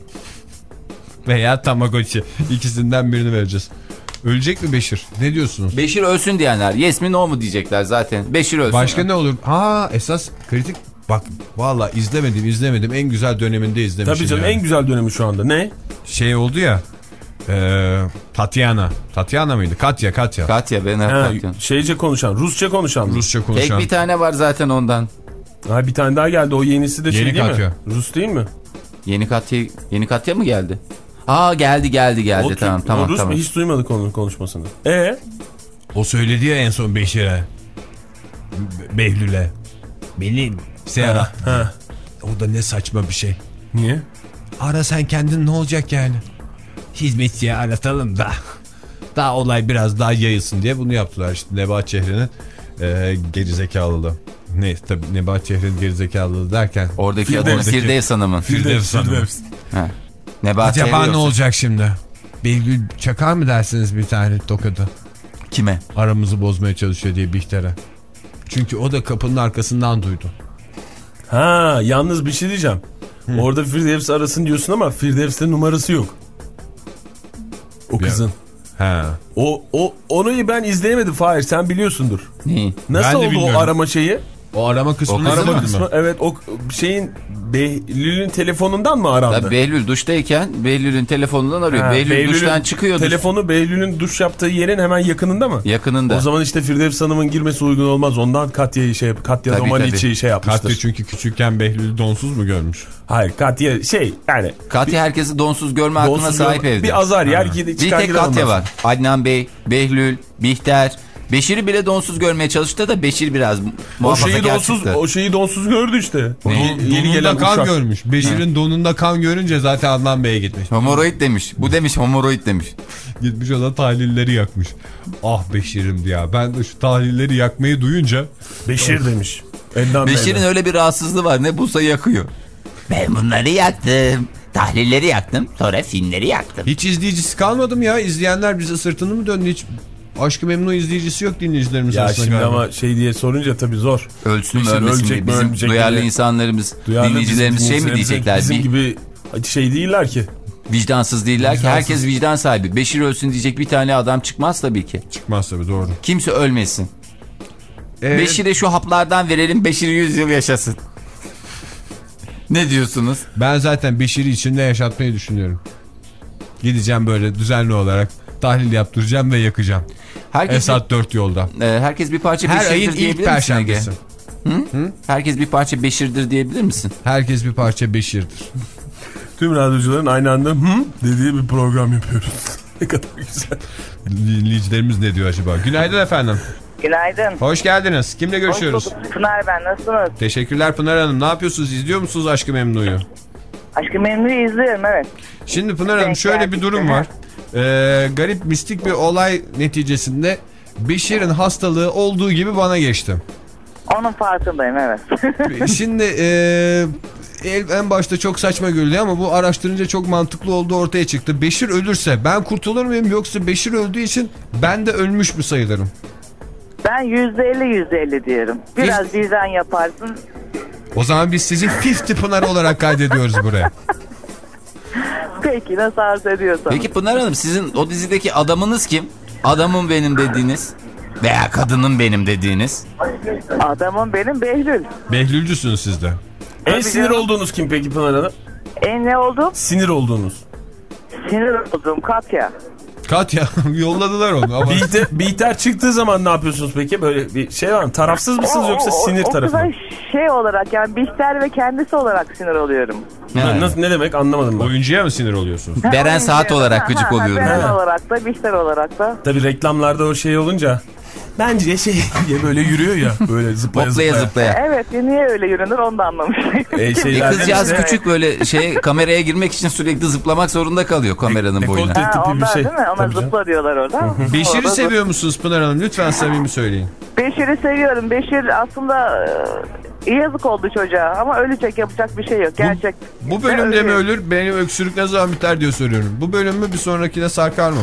Veya Tamagotchi. İkisinden birini vereceğiz. Ölecek mi Beşir? Ne diyorsunuz? Beşir ölsün diyenler yes mi no mu diyecekler zaten. Beşir ölsün. Başka ne olur? Aa, esas kritik. Bak valla izlemedim izlemedim. En güzel döneminde izlemişim. Tabii canım yani. en güzel dönemi şu anda. Ne? Şey oldu ya. E, Tatiana. Tatiana mıydı? Katya Katya. Katya ben Ha, hep şeyce konuşan, Rusça konuşan. mı? Rusça Tek konuşan. bir tane var zaten ondan. Ha, bir tane daha geldi. O yenisi de şey Yeni değil Katya. mi? Rus değil mi? Yeni Katya, yeni Katya mı geldi? Aa geldi geldi geldi O Türk- tamam tamam o Rus tamam. mu? Hiç duymadık onun konuşmasını. E O söyledi ya en son Beşir'e. Be- Behlül'e. Benim. Sera. ha. O da ne saçma bir şey. Niye? Ara sen kendin, ne olacak yani? Hizmetçiye aratalım da. Daha olay biraz daha yayılsın diye bunu yaptılar işte. Nebahat Çehre'nin e, gerizekalılığı. Ne tabii Nebahat Çehre'nin gerizekalılığı derken. Oradaki Firdevs. adamı Firdevs Hanım'ın. Firdevs Hanım. Firdevs. Ha. Nebahat Acaba Çehre ne yoksa- olacak şimdi? Behlül çakar mı dersiniz bir tane tokadı? Kime? Aramızı bozmaya çalışıyor diye Bihter'e. Çünkü o da kapının arkasından duydu. Ha, yalnız bir şey diyeceğim. Hı. Orada Firdevs arasın diyorsun ama Firdevs'te numarası yok. O kızın. He. O o onu ben izleyemedim Fahir, sen biliyorsundur. Neyi? Nasıl Ben de oldu bilmiyorum. o arama şeyi? O arama kısmını O kızın Arama izlemedin mi? kısmı, evet, o şeyin Behlül'ün telefonundan mı arandı? Tabii Behlül duştayken Behlül'ün telefonundan arıyor. Ha, Behlül Behlül'ün duştan çıkıyordu. Telefonu Behlül'ün duş yaptığı yerin hemen yakınında mı? Yakınında. O zaman işte Firdevs Hanım'ın girmesi uygun olmaz. Ondan Katya'yı şey Katya Tabii, Domaniçi'yi şey yapmıştır. Katya çünkü küçükken Behlül'ü donsuz mu görmüş? Hayır, Katya şey yani Katya herkesi donsuz görme hakkına donsuz sahip bir- evde. bir azar yer Ha. gidi Bir çıkar tek gider Katya ondan var. Adnan Bey, Behlül, Bihter. Beşir'i bile donsuz görmeye çalıştı da Beşir biraz O şeyi muhafazakar donsuz çıktı. o şeyi donsuz gördü işte. O Don, yeni, yeni donunda gelen kan uşak. görmüş. Beşir'in donunda kan görünce zaten Adnan Bey'e gitmiş. Homoroid demiş. Bu demiş homoroid demiş. Gitmiş o da tahlilleri yakmış. Ah Beşir'im ya. Ben de şu tahlilleri yakmayı duyunca Beşir demiş. Elden Beşir'in Bey'den. öyle bir rahatsızlığı var. Ne bulsa yakıyor. Ben bunları yaktım. Tahlilleri yaktım. Sonra filmleri yaktım. hiç izleyicisi kalmadı mı ya? İzleyenler bize sırtını mı döndü hiç? Aşk-ı Memnu izleyicisi yok dinleyicilerimiz Ya arasında şimdi galiba. ama şey diye sorunca tabii zor. Ölsün mü Beşir ölmesin ölecek mi? mi, Bizim ölmeyecek mi duyarlı diye. insanlarımız, Duyarlı dinleyicilerimiz bizim şey mi dinleyicilerimiz diyecekler? Bizim Bir, gibi şey değiller ki. vicdansız değiller ki. Vicdansız. Herkes vicdan sahibi. Beşir ölsün diyecek bir tane adam çıkmaz tabii ki. Çıkmaz tabii, doğru. Kimse ölmesin. Ee, Beşir'e şu haplardan verelim. Beşir yüz yıl yaşasın. Ne diyorsunuz? Ben zaten Beşir'i içimde yaşatmayı düşünüyorum. Gideceğim böyle düzenli olarak tahlil yaptıracağım ve yakacağım. Herkes, Esat dört yolda. bir, e, herkes bir parça Her Beşir'dir ayın ilk diyebilir misin Ege? perşembesi. Hı? Hı? Herkes bir parça Beşir'dir diyebilir misin? Herkes bir parça Beşir'dir. Tüm radyocuların aynı anda hı dediği bir program yapıyoruz. Ne kadar güzel. Dinleyicilerimiz ne diyor acaba? Günaydın efendim. Günaydın. Hoş geldiniz. Kimle görüşüyoruz? Hoş bulduk. Pınar ben. Nasılsınız? Teşekkürler Pınar Hanım. Ne yapıyorsunuz? İzliyor musunuz Aşk-ı Memnu'yu? Aşk-ı Memnu'yu izliyorum, evet. Şimdi Pınar Hanım şöyle bir durum var. Ee, garip mistik bir olay neticesinde Beşir'in hastalığı olduğu gibi bana geçti. Onun farkındayım, evet. Şimdi e, en başta çok saçma görülüyor ama bu araştırınca çok mantıklı olduğu ortaya çıktı. Beşir ölürse ben kurtulur muyum, yoksa Beşir öldüğü için ben de ölmüş mü sayılırım? Ben yüzde elli yüzde elli diyorum. Biraz vicdan yaparsın. O zaman biz sizi elli Pınar olarak kaydediyoruz buraya. Peki, nasıl arz ediyorsan. Peki Pınar Hanım, sizin o dizideki adamınız kim? Adamım benim dediğiniz veya kadının benim dediğiniz. Adamım benim Behlül. Behlülcüsünüz siz de. En sinir olduğunuz kim peki Pınar Hanım? En ne oldum? Sinir olduğunuz. Sinir oldum, Katya. Katya yolladılar onu ama. Bihter, Bihter çıktığı zaman ne yapıyorsunuz peki? Böyle bir şey var mı? Tarafsız mısınız O- yoksa o- sinir o tarafı mı? kıza şey olarak, yani Bihter ve kendisi olarak sinir oluyorum. Yani. Nasıl, ne demek anlamadım ben. Oyuncuya mı sinir oluyorsunuz? Beren Saat Ha, olarak ha, gıcık ha, oluyorum. Beren Ha. olarak da, Bihter olarak da. Tabii reklamlarda o şey olunca bence şey diye böyle yürüyor ya, böyle zıplaya Hoplaya zıplaya. zıplaya. Evet, niye öyle yürünür onu da anlamıştım. E, Bir şeyler- kızcağız Evet. küçük böyle şey kameraya girmek için sürekli zıplamak zorunda kalıyor kameranın Dekolte- boyuna. tipi Ha, bir onlar şey. değil mi? Ona Tabii canım. zıpla diyorlar orada. Beşir'i Orada seviyor musunuz Pınar Hanım? Lütfen samimi söyleyin. Beşir'i seviyorum. Beşir aslında e, yazık oldu çocuğa ama ölecek, yapacak bir şey yok. Gerçek. Bu bölümde mi ölür, benim öksürük ne zaman biter diye soruyorum. Bu bölüm mü, bir sonrakine sarkar mı?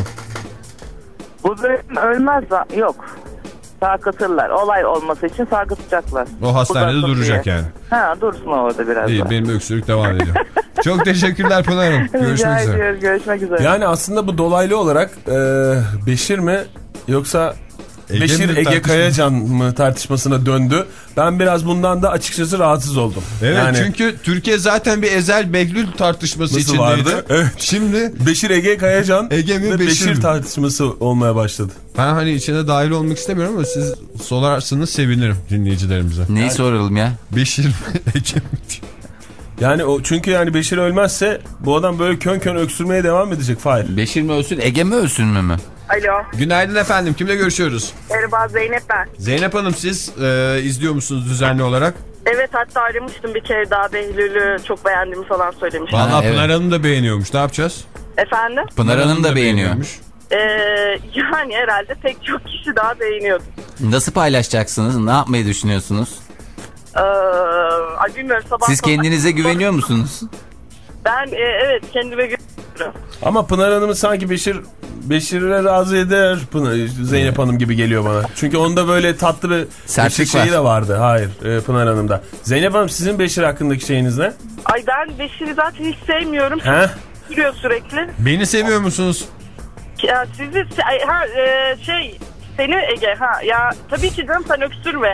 Bu bölüm ölmez lan. Yok. Sarkıtırlar. Olay olması için sarkıtacaklar. O hastanede Uzatsın duracak diye. yani. Ha, dursun orada biraz İyi, daha. benim öksürük devam ediyor. Çok teşekkürler Pınar Hanım. Rica Görüşmek üzere. ediyorum. Görüşmek üzere. Yani aslında bu dolaylı olarak e, Beşir mi yoksa Ege Beşir mi Ege tartışma? Kayacan mı tartışmasına döndü. Ben biraz bundan da açıkçası rahatsız oldum. Evet, yani, çünkü Türkiye zaten bir Ezel Behlül tartışması Nasıl içindeydi. vardı? Evet. Şimdi Beşir Ege Kayacan Ege mi, ve Beşir Beşir mi? tartışması olmaya başladı. ben hani içine dahil olmak istemiyorum ama siz sorarsınız sevinirim dinleyicilerimize. Neyi soralım ya? Beşir mi, Ege mi diye. Yani o çünkü yani Beşir ölmezse bu adam böyle kön kön öksürmeye devam edecek Fahir. Beşir mi ölsün, Ege mi ölsün mü mü? Alo. Günaydın efendim, kimle görüşüyoruz? Merhaba, Zeynep ben. Zeynep Hanım, siz e, izliyor musunuz düzenli olarak? Evet, hatta aramıştım bir kere daha, Behlül'ü çok beğendiğimi falan söylemiştim. Vallahi Ha, evet. Pınar Hanım da beğeniyormuş, ne yapacağız? Efendim? Pınar Hanım da beğeniyor. beğeniyormuş. Ee, yani herhalde pek çok kişi daha beğeniyordu. Nasıl paylaşacaksınız? Ne yapmayı düşünüyorsunuz? Ee, ay bilmiyorum, sabah Siz sabah- kendinize güveniyor musunuz? Ben e, evet kendime güveniyorum. Ama Pınar Hanım'ı sanki Beşir Beşir'e razı eder Pınar, Zeynep Hanım gibi geliyor bana. Çünkü onda böyle tatlı bir Sertlik Beşir şeyi var. de vardı. Hayır, e, Pınar Hanım'da. Zeynep Hanım, sizin Beşir hakkındaki şeyiniz ne? Ay ben Beşir'i zaten hiç sevmiyorum. He? Sürüyor sürekli. Beni seviyor musunuz? Ya sizi se- ha, e, şey seni Ege ha ya tabii ki canım, sen öksürme.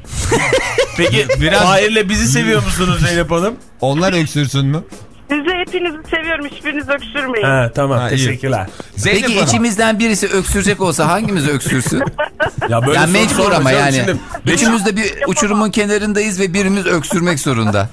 Peki Biraz- Fahir'le bizi seviyor musunuz Zeynep Hanım? Onlar öksürsün mü? Sizi hepinizi seviyorum, hiçbiriniz öksürmeyin. He, tamam, Ha, iyi. teşekkürler. Zeynep Peki Hanım. içimizden birisi öksürecek olsa hangimiz öksürsün? Ya böyle Yani soru mecbur sorma ama canım. yani. Şimdi Üçümüz de bir uçurumun kenarındayız ve birimiz öksürmek zorunda.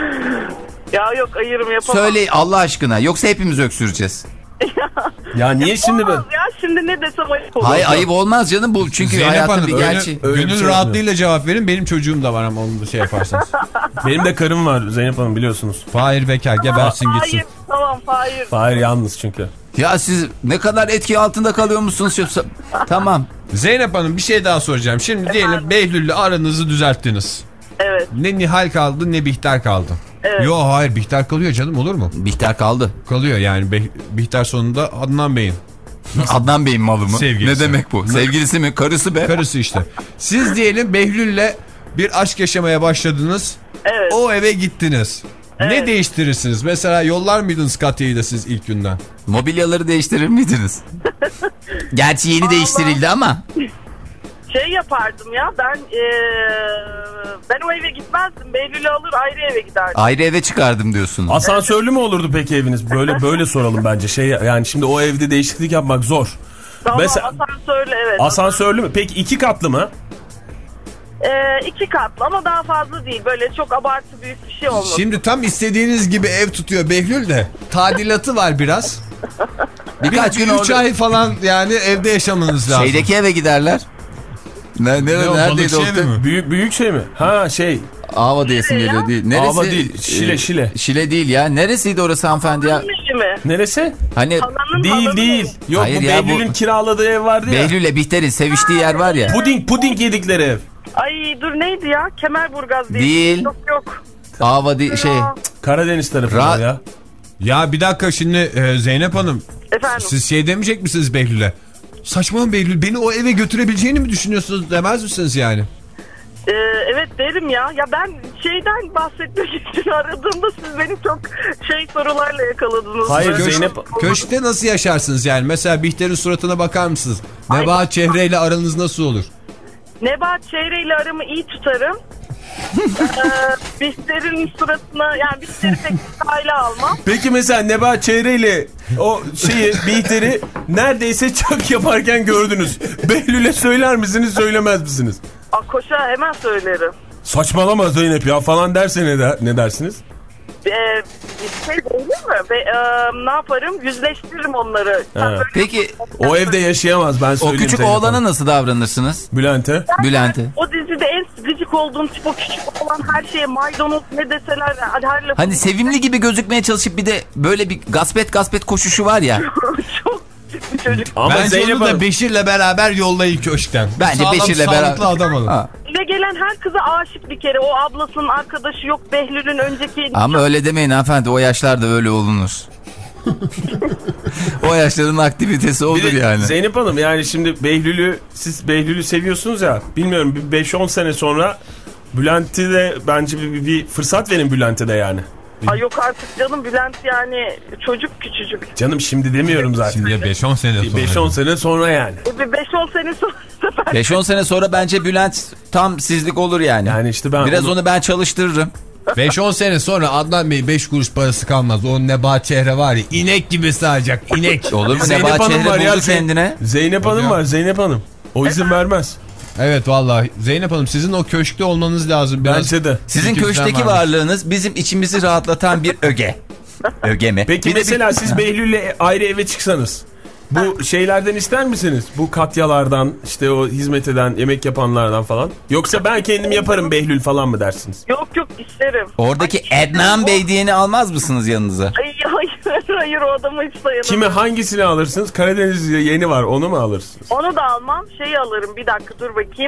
Ya yok, ayırım yapamam. Söyle Allah aşkına, yoksa hepimiz öksüreceğiz. ya niye şimdi ben? Olmaz ya, şimdi ne desem ayıp olur. Hayır, ayıp olmaz canım bu, çünkü Zeynep hayatın Hanım, bir öyle- gerçeği. öyle bir gönül şey rahatlığıyla cevap verin. Benim çocuğum da var ama onu da şey yaparsanız. Benim de karım var Zeynep Hanım, biliyorsunuz. Fahir bekar, gebersin gitsin. Hayır, tamam, hayır. Fahir yalnız çünkü. Ya siz ne kadar etki altında kalıyor musunuz? Şu- Tamam. Zeynep Hanım, bir şey daha soracağım. Şimdi diyelim Behlül'le aranızı düzelttiniz. Evet. Ne Nihal kaldı ne Bihter kaldı. Evet. Yo hayır, Bihter kalıyor canım, olur mu? Bihter kaldı. Kalıyor yani, Be- Bihter sonunda Adnan Bey'in Adnan Bey'in malı mı? Sevgilisi. Ne demek bu? Sevgilisi mi? Karısı be. karısı işte. Siz diyelim Behlül'le bir aşk yaşamaya başladınız. Evet. O eve gittiniz. Ne Evet. değiştirirsiniz? Mesela yollar mıydınız Katya'yı da siz ilk günden? Mobilyaları değiştirir miydiniz? Gerçi yeni değiştirildi ama. Şey yapardım ya, ben ee, ben o eve gitmezdim. Behlül'ü alır ayrı eve giderdim. Ayrı eve çıkardım diyorsunuz. Asansörlü mü olurdu peki eviniz? Böyle böyle soralım bence. Şey yani şimdi o evde değişiklik yapmak zor. Tamam, Mesela- asansörlü, evet. Asansörlü mü? Peki iki katlı mı? Ee, iki katlı ama daha fazla değil. Böyle çok abartı büyük bir şey olmadı. Şimdi tam istediğiniz gibi ev tutuyor Behlül de. Tadilatı var biraz. Birkaç gün üç orada ay falan yani evde yaşamanız lazım. şeydeki eve giderler. Ne, ne, Ne o, neredeydi Balıkşehir'de o? mi? Büyük, büyük şey mi? Ha şey. Ava diyesim Neresi geliyor ya? değil. Neresi? Ava değil, Şile, Ee, Şile. Şile değil ya. Neresiydi orası hanımefendi ya? Halanın evi mi? Neresi? Hani Halanın, Değil halanın değil. evi. Yok Hayır bu ya, bu- Behlül'ün kiraladığı ev vardı ya. Behlül'le Bihter'in seviştiği yer var ya. Puding, puding yedikleri ev. Ay dur neydi ya? Kemerburgaz değil. Değil. Yok yok. Ava değil şey. Ya, Karadeniz tarafında Ra- ya. Ya bir dakika şimdi e, Zeynep Hanım. efendim. Siz şey demeyecek misiniz Behlül'e? Saçmalama Behlül, beni o eve götürebileceğini mi düşünüyorsunuz demez misiniz yani? Ee, evet derim ya. Ya ben şeyden bahsetmek için aradığımda siz beni çok şey sorularla yakaladınız. Hayır, Böyle. Zeynep- Köşkte nasıl yaşarsınız yani? Mesela Bihter'in suratına bakar mısınız? Nebahat çehreyle aranız nasıl olur? Nebahat çehreyle aramı iyi tutarım. ee, Bihter'in suratına yani Bihter'i pek kayla almam. Peki mesela Nebahat çehreyle o şeyi, Bihter'i neredeyse çak yaparken gördünüz. Behlül'e söyler misiniz, söylemez misiniz? Aa, koşa hemen söylerim. Saçmalama Zeynep ya falan derse ne, der, ne dersiniz? Ee, bir şey değil mi? Be, e, ne yaparım? Yüzleştiririm onları. Sen böyle- Peki O evde yaşayamaz, ben o söyleyeyim. küçük Zeynep oğlana Hanım. nasıl davranırsınız? Bülent'e. Bülent'e. O dizide en gıcık olduğum tip o küçük olan her şeye maydanoz ne deseler hadi her lafı. Hani sevimli gibi gözükmeye çalışıp bir de böyle bir gaspet gaspet koşuşu var ya. Çok bir çocuk. Ama Bence Zeynep onu da Hanım. Beşir'le beraber yollayın köşkten. Bence Sağlam, Beşir'le sağlıklı beraber. adam alın. Ha. Ve gelen her kıza aşık bir kere. O ablasının arkadaşı yok. Behlül'ün önceki... Ama öyle demeyin hanımefendi, o yaşlarda öyle olunur. O yaşların aktivitesi Bir odur de yani. Zeynep Hanım yani şimdi Behlül'ü, siz Behlül'ü seviyorsunuz ya, bilmiyorum bir beş on sene sonra Bülent'e de bence bir, bir, bir fırsat verin Bülent'e de yani. Ay yok artık canım, Bülent yani çocuk küçücük. Canım şimdi demiyorum zaten. Şimdi beş on sene sonra. beş on sene sonra yani. E, bir beş on sene sonra ben... beş on sene sonra bence Bülent tam sizlik olur yani. Yani işte ben Biraz onu- onu ben çalıştırırım. beş on sene sonra Adnan Bey beş kuruş parası kalmaz. O Nebahat çehre var ya, inek gibi sağacak inek. Olur mu? Zeynep Nebahat Hanım Çehre var ya, buldu Ze- kendine. Zeynep Hanım var, Zeynep Hanım. O izin vermez. Evet vallahi Zeynep Hanım, sizin o köşkte olmanız lazım. Biraz Bence de. Sizin fikir köşkteki falan varmış. varlığınız bizim içimizi rahatlatan bir öge. Öge mi? Peki Bir de mesela bir- siz Behlül'le ayrı eve çıksanız, bu şeylerden ister misiniz? Bu katyalardan, işte o hizmet eden, yemek yapanlardan falan. Yoksa ben kendim yaparım Behlül falan mı dersiniz? Yok yok isterim. Oradaki Ay, Ednan Bey diyeni almaz mısınız yanınıza? Ay hayır hayır o adamı hiç dayanamam. Kimi hangisini alırsınız? Karadeniz yeni var, onu mu alırsınız? Onu da almam. Şeyi alırım, bir dakika dur bakayım.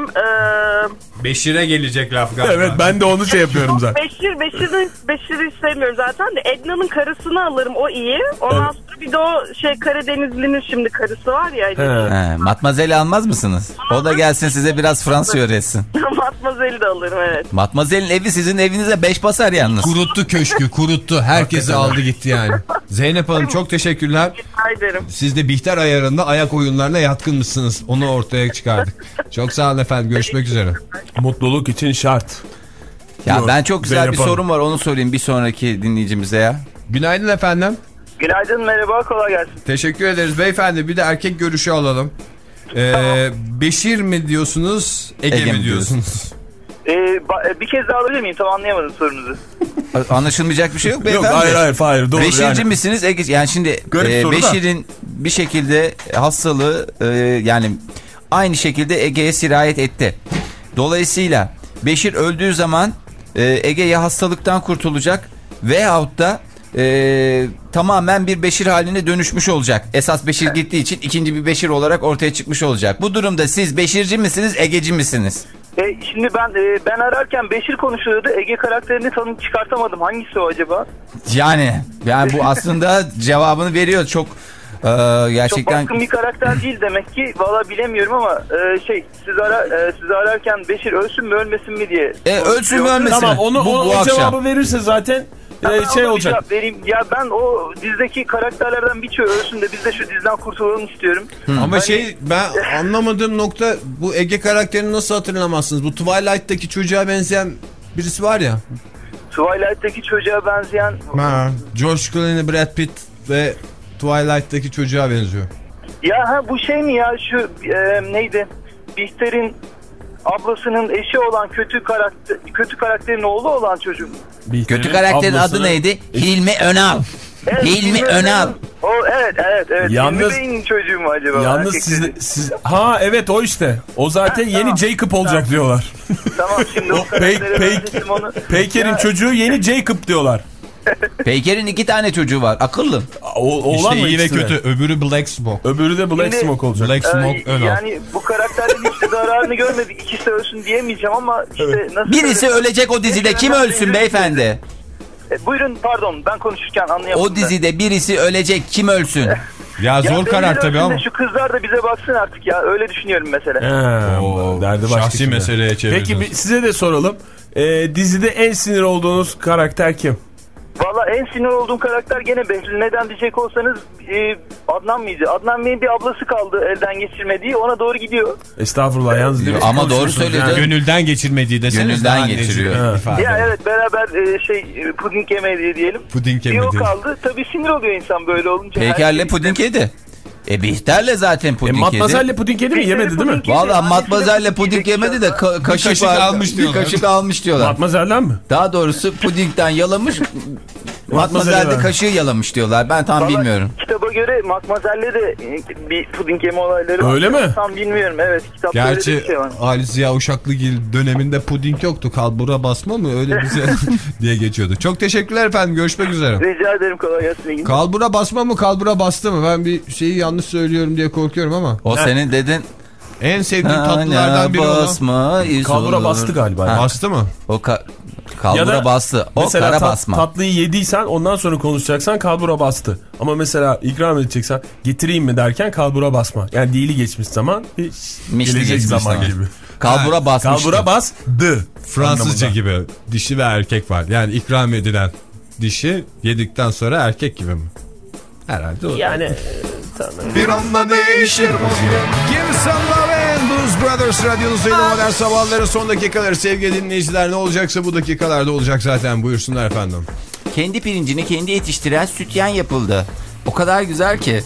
Ee, Beşir'e gelecek laf galiba. Evet, ben de onu şey yapıyorum zaten. Beşir, Beşir'i, Beşir'i sevmiyorum zaten de Edna'nın karısını alırım, o iyi. Ondan Evet. sonra bir de o şey Karadenizli'nin şimdi karısı var ya. He. He, Matmazel'i almaz mısınız? O da gelsin size biraz Fransız öğretsin. Matmazel'i de alırım evet. Matmazel'in evi sizin evinize beş basar yalnız. Kuruttu köşkü, kuruttu. Herkesi aldı gitti yani. Zeynep Hanım çok teşekkürler. Rica ederim. Siz de Bihter ayarında ayak oyunlarına yatkınmışsınız. Onu ortaya çıkardık. Çok sağ olun efendim. Görüşmek üzere. Mutluluk için şart. Ya Yok, ben çok güzel Zeynep bir Hanım. sorum var, onu sorayım bir sonraki dinleyicimize ya. Günaydın efendim. Günaydın, merhaba, kolay gelsin. Teşekkür ederiz beyefendi. Bir de erkek görüşü alalım. Ee, Beşir mi diyorsunuz, Ege, Ege mi mi diyorsunuz? Ee, ba- bir kez daha alabilir miyim? Tam anlayamadım sorunuzu. Anlaşılmayacak bir şey yok Yok beyefendi. hayır hayır hayır doğru Beşirci yani. misiniz? Ege, yani şimdi Garip e, soru da. Beşir'in bir şekilde hastalığı e, yani aynı şekilde Ege'ye sirayet etti. Dolayısıyla Beşir öldüğü zaman e, Ege ya hastalıktan kurtulacak veyahut da e, tamamen bir Beşir haline dönüşmüş olacak. Esas Beşir gittiği için ikinci bir Beşir olarak ortaya çıkmış olacak. Bu durumda siz Beşirci misiniz, Egeci misiniz? E, şimdi ben e, ben ararken Beşir konuşuyordu. Ege karakterini tanım çıkartamadım. Hangisi o acaba? Yani yani bu aslında cevabını veriyor çok e, Çok gerçekten. baskın bir karakter değil demek ki. Valla bilemiyorum ama e, şey siz ara e, sizi ararken Beşir ölsün mü ölmesin mi diye. E, ölsün mü ölmesin mi? Tamam onu Bu- o, bu o akşam. cevabı verirse zaten Ben e, ona şey bir olacak. cevap vereyim. Ya ben o dizdeki karakterlerden birçoğu ölsün de biz de şu dizden kurtulalım istiyorum. Ama Hani- şey, ben anlamadığım nokta, bu Ege karakterini nasıl hatırlamazsınız? Bu Twilight'taki çocuğa benzeyen birisi var ya. Twilight'taki çocuğa benzeyen Ha. George Clooney, Brad Pitt ve Twilight'taki çocuğa benziyor. ya ha bu şey mi ya şu e, neydi? Bihter'in ablasının eşi olan kötü karakter kötü karakterin oğlu olan çocuğum. Kötü karakterin ablasının... adı neydi? Hilmi Önal. Evet, Hilmi Önal. O evet evet evet. Yalnız, Hilmi Bey'in çocuğu mu acaba? Yalnız siz, siz ha evet o işte. O zaten ha, yeni tamam. Jacob olacak tamam. diyorlar. Tamam şimdi o karaktere benzetim onu. Peyker'in ya. çocuğu yeni Jacob diyorlar. Peyker'in iki tane çocuğu var. Akıllı. O, oğlan işte mı iyi ve ikisine? kötü. Öbürü Black Smoke. Öbürü de Black Şimdi, Smoke olacak. Black Smoke e, Önal. Yani bu karakterlerin hiç zararını görmedik. İkisi ölsün diyemeyeceğim ama işte evet. nasıl... Birisi ölecek o dizide. Kim ölsün beyefendi? E, buyurun pardon ben konuşurken anlayamadım. O dizide ben. birisi ölecek. Kim ölsün? Ya zor ya karar tabii ama. Şu kızlar da bize baksın artık ya. Öyle düşünüyorum mesela. He, Oo, derdi başka şahsi şimdi. meseleye çevirdiniz. Peki size de soralım. Ee, dizide en sinir olduğunuz karakter kim? Valla en sinir olduğum karakter gene Behlül. Neden diyecek olsanız e, Adnan mıydı? Adnan Bey'in bir ablası kaldı elden geçirmediği. Ona doğru gidiyor. Estağfurullah yalnız değil mi? Ama doğru söyledi. Yani. Gönülden geçirmediği deseniz. Gönülden geçiriyor. Ya evet beraber e, şey puding yemediği diyelim. Puding yemediği. Bir o kaldı. Tabii sinir oluyor insan böyle olunca. Peyker'le şey puding yedi. E Bihter'le zaten puding e, yedi. Matmazel'le puding yedi mi? Yemedi değil mi? Valla Matmazel'le puding yemedi de ka kaşık, kaşık var, almış diyorlar. Bir kaşık almış diyorlar. Matmazel'den mi? Daha doğrusu pudingden yalamış. Matmazel'de kaşığı yalamış diyorlar. Ben tam Vallahi bilmiyorum. Kitaba göre Matmazel'le de bir puding yeme olayları var. Öyle mi? Tam bilmiyorum. Evet. Kitapta gerçi öyle bir şey var. Ali Ziya Uşaklıgil döneminde puding yoktu. Kalbura basma mı? Öyle bir şey diye geçiyordu. Çok teşekkürler efendim. Görüşmek üzere. Rica ederim. Kolay gelsin. Kalbura basma mı? Kalbura bastı mı? Ben bir şeyi yanlış söylüyorum diye korkuyorum ama. O senin dedin. En sevdiğim tatlılardan biri olan. Kalbura bastı galiba. Ha. Bastı mı? O ka kalbura ya bastı. O kara tat, basma. Tatlıyı yediysen ondan sonra konuşacaksan kalbura bastı. Ama mesela ikram edeceksen getireyim mi derken kalbura basma. Yani dili geçmiş zaman gelecek zaman zaman gibi. Kalbura basmıştı. Kalbura bastı. Fransızca gibi dişi ve erkek var. Yani ikram edilen dişi yedikten sonra erkek gibi mi? Herhalde o. Yani bir anda değişir vaziyet. Give some love Blues Brothers radyonuzda modern sabahların son dakikaları sevgili dinleyiciler. Ne olacaksa bu dakikalarda olacak zaten. Buyursunlar efendim. Kendi pirincini kendi yetiştiren sütyen yapıldı. O kadar güzel ki.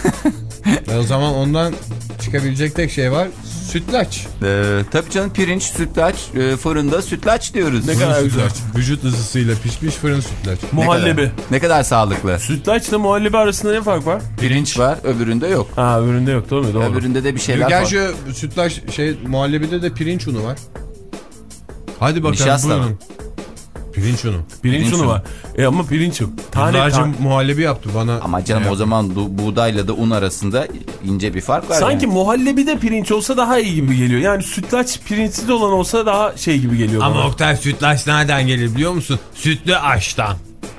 O zaman ondan çıkabilecek tek şey var. Sütlaç. Ee, tabii canım pirinç, sütlaç, e, fırında sütlaç diyoruz. Ne kadar güzel. Vücut ısısıyla pişmiş fırın sütlaç. Muhallebi. Ne kadar, ne kadar sağlıklı. Sütlaçla muhallebi arasında ne fark var? Pirinç var, öbüründe yok. Ha, öbüründe yok, doğru mu? Doğru. Öbüründe de bir şeyler Gerçi var. Gerçi sütlaç şey muhallebide de pirinç unu var. Hadi bakalım Nişasta buyurun. mı? Pirinç unu. Pirinç, pirinç unu var. E ama pirinç yok. Tane tane muhallebi yaptı bana. Ama canım o zaman buğdayla da un arasında ince bir fark var. Sanki yani. muhallebi de pirinç olsa daha iyi gibi geliyor. Yani sütlaç pirinçsiz olan olsa daha şey gibi geliyor. Ama bana. Oktay sütlaç nereden gelir biliyor musun? Sütlü aştan.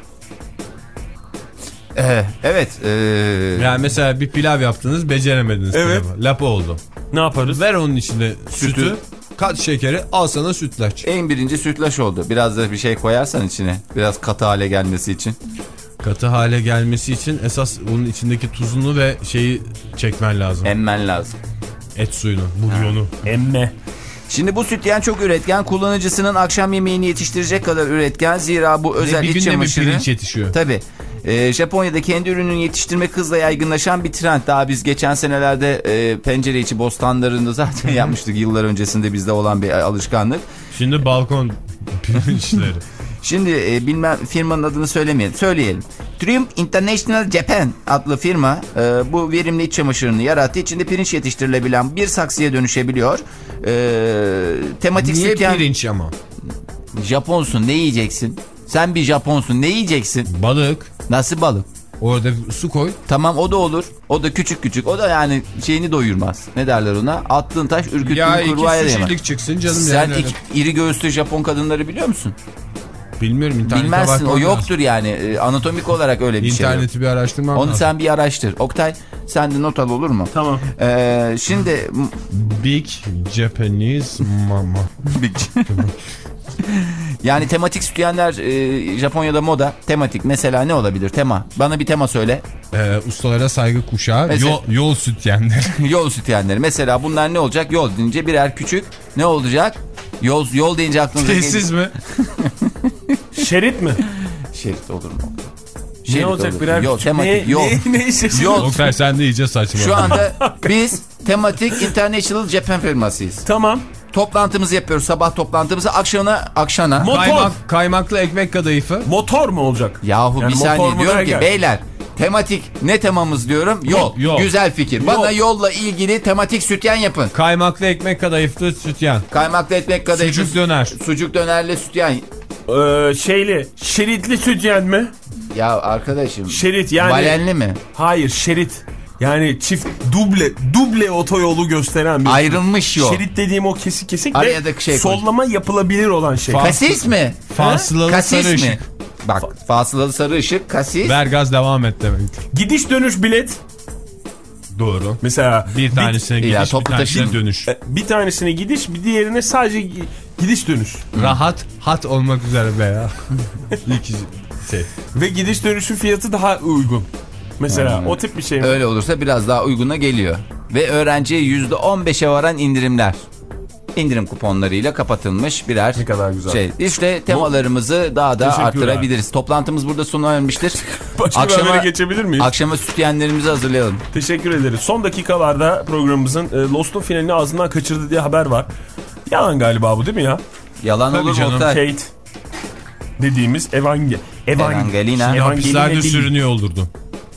Ee, evet. Ee... Yani mesela bir pilav yaptınız beceremediniz. Evet. Pilavı. Lapa oldu. Ne yaparız? Ver onun içinde sütü. sütü. Kat şekeri, al sana sütlaç. En birinci sütlaç oldu. Biraz da bir şey koyarsan içine. Biraz katı hale gelmesi için. Katı hale gelmesi için esas bunun içindeki tuzunu ve şeyi çekmen lazım. Emmen lazım. Et suyunu, bulyonu. Emme. Şimdi bu sütyen çok üretken. Kullanıcısının akşam yemeğini yetiştirecek kadar üretken. Zira bu özel bir iç günde çamaşırı. Bir pirinç yetişiyor. Tabii. Ee, Japonya'da kendi ürününü yetiştirmek hızla yaygınlaşan bir trend. Daha biz geçen senelerde e, pencere içi bostanlarında zaten yapmıştık. Yıllar öncesinde bizde olan bir alışkanlık. Şimdi balkon pirinçleri. Şimdi e, bilmem firmanın adını söylemeyelim. Söyleyelim. Triumph International Japan adlı firma e, bu verimli iç çamaşırını yarattı. İçinde pirinç yetiştirilebilen bir saksıya dönüşebiliyor. E, tematik Niye sütyen... pirinç ama? Japonsun, ne yiyeceksin? Sen bir Japonsun, ne yiyeceksin? Balık. Nasıl balık? Orada su koy. Tamam, o da olur. O da küçük küçük. O da yani şeyini doyurmaz. Ne derler ona? Attığın taş ürküttüğün kurbağaya değmez. Ya iki sushilik çıksın canım. Sen yani iki, iri göğüslü Japon kadınları biliyor musun? Bilmiyorum, internete bilmezsin, o yoktur lazım. yani. E, anatomik olarak öyle bir İnterneti şey yok. İnterneti bir araştırmam Onu lazım. sen bir araştır. Oktay, sen de not al, olur mu? Tamam. Ee, şimdi... Big Japanese Mama. Big Yani tematik sütyenler e, Japonya'da moda. Tematik mesela ne olabilir? Tema. Bana bir tema söyle. Ee, ustalara saygı kuşağı. Mesela, yol, yol sütyenleri. Yol sütyenleri. Mesela bunlar ne olacak? Yol deyince birer küçük. Ne olacak? Yol, yol deyince aklınıza gelir. Tesis mi? Şerit mi? Şerit olur mu? Şerit ne olacak olur. Birer yol, küçük. tematik, ne, yol. Ne, ne işe yol. Oktay sen de iyice saçma. Şu anda biz tematik International Japan firmasıyız. Tamam. Toplantımızı yapıyoruz. Sabah toplantımızı akşamına akşana. Motor. Kaymak, kaymaklı ekmek kadayıfı. Motor mu olacak? Yahu Yani bir motor saniye mu diyorum derken? ki beyler tematik ne temamız diyorum? Yol. Yol. Güzel fikir. Bana yolla ilgili tematik sütyen yapın. Kaymaklı ekmek kadayıflı sütyen. Kaymaklı ekmek kadayıfı. Sucuk döner. Sucuk dönerli sütyen. Ee, şeyli, şeritli sütyen mi? Ya arkadaşım. Şerit yani. Balenli mi? Hayır, şerit. Yani çift duble duble otoyolu gösteren bir Ayrılmış yol. Şerit dediğim o kesik kesik Araya ve da şey sollama yapılabilir olan şey. Kasis mi? Fasılalı Kasis sarı mi? ışık. Bak fasılalı sarı ışık, kasis. Ver gaz devam et demek. Gidiş dönüş bilet. Doğru. Mesela Bir tanesine Ya, gidiş, toplu bir tanesine taşım. dönüş. e, bir tanesine gidiş, bir diğerine sadece gi- gidiş dönüş. Rahat, hat olmak üzere be ya. İkisi şey. Ve gidiş dönüşün fiyatı daha uygun. Mesela Hmm. o tip bir şey mi? Öyle olursa biraz daha uyguna geliyor. Ve öğrenciye yüzde on beşe varan indirimler. İndirim kuponlarıyla kapatılmış birer Ne kadar güzel. şey. İşte temalarımızı daha da Teşekkürler. arttırabiliriz. Toplantımız burada sona ermiştir. Başka bir Akşama- habere geçebilir miyiz? Akşama sütyenlerimizi hazırlayalım. Teşekkür ederiz. Son dakikalarda programımızın e, Lost'un finalini ağzından kaçırdı diye haber var. Yalan galiba bu değil mi ya? Yalan Tabii olur canım. Oktay. Kate dediğimiz Evangel Evangelina. Hapislerde sürünüyor oldurdu.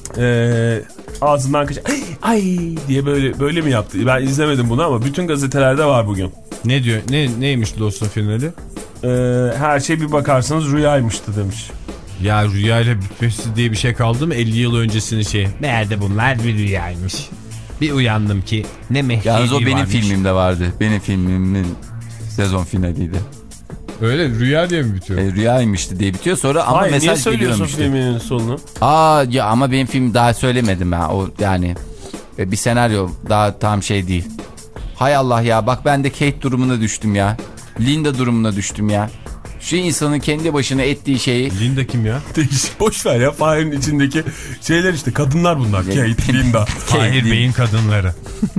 e, ağzından kaçır. Ay, ay diye böyle böyle mi yaptı? Ben izlemedim bunu ama bütün gazetelerde var bugün. Ne diyor? Ne neymiş Lost'un finali? E, her şey bir bakarsanız rüyaymıştı demiş. Ya rüyayla bitmesi diye bir şey kaldı mı? elli yıl öncesinin şeyi. Meğerde bunlar bir rüyaymış. Bir uyandım ki ne mehdi Yalnız o varmış. benim filmimde vardı. Benim filmimin sezon finaliydi. Öyle rüya diye mi bitiyor? E, rüyaymıştı diye bitiyor sonra ama Hayır, niye mesaj söylüyorsun geliyormuştu. filminin sonunu? Aa ya ama benim film daha söylemedim ha. O yani e, bir senaryo daha tam şey değil. Hay Allah ya bak ben de Kate durumuna düştüm ya. Linda durumuna düştüm ya. Şu insanın kendi başına ettiği şeyi. Linda kim ya? Değişik. Boş ver ya. Fahir'in içindeki şeyler işte. Kadınlar bunlar. Kate, Linda. Fahir Bey'in kadınları.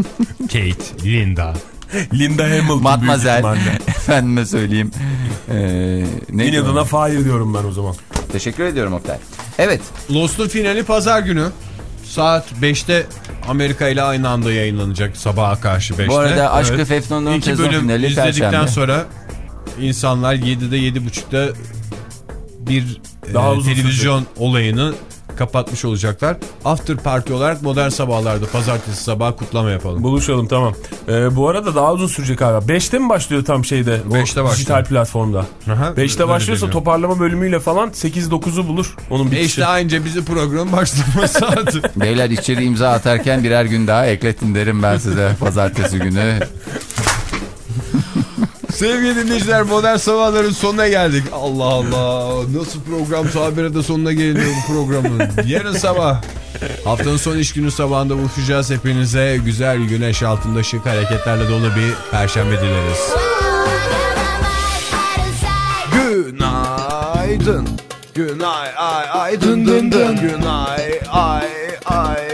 Kate, Linda. Linda Hamilton Matmazel. büyük ihtimalle. Efendime söyleyeyim. Ee, neydi Yine o? adına Fahir diyorum ben o zaman. Teşekkür ediyorum Oktay. Evet. Lost'un finali pazar günü. Saat beşte Amerika ile aynı anda yayınlanacak sabaha karşı beşte. Bu arada Aşk-ı Evet. Fefnun'un İki sezon bölüm finali izledikten Perşembe. sonra insanlar yedide yedi buçukta bir Daha e, uzun televizyon olayını kapatmış olacaklar. After party olarak Modern Sabahlar'da pazartesi sabahı kutlama yapalım. Buluşalım tamam. Ee, bu arada daha uzun sürecek galiba. beşte mi başlıyor tam şeyde? O Beşte başlıyor. Dijital platformda. Aha, beşte öyle başlıyorsa deniyor. toparlama bölümüyle falan sekiz dokuzu bulur. Onun E bitişi. işte aynı bizi programın başlama saati. Beyler içeri imza atarken birer gün daha ekletin derim ben size pazartesi günü. Sevgili dinleyiciler Modern Sabahların sonuna geldik. Allah Allah nasıl program habire de sonuna geliyor bu programın. Yarın sabah haftanın son iş günü sabahında buluşacağız. Hepinize güzel güneş altında şık hareketlerle dolu bir perşembe dileriz. Günaydın. Günay ay ay dın dın dın. Günay ay ay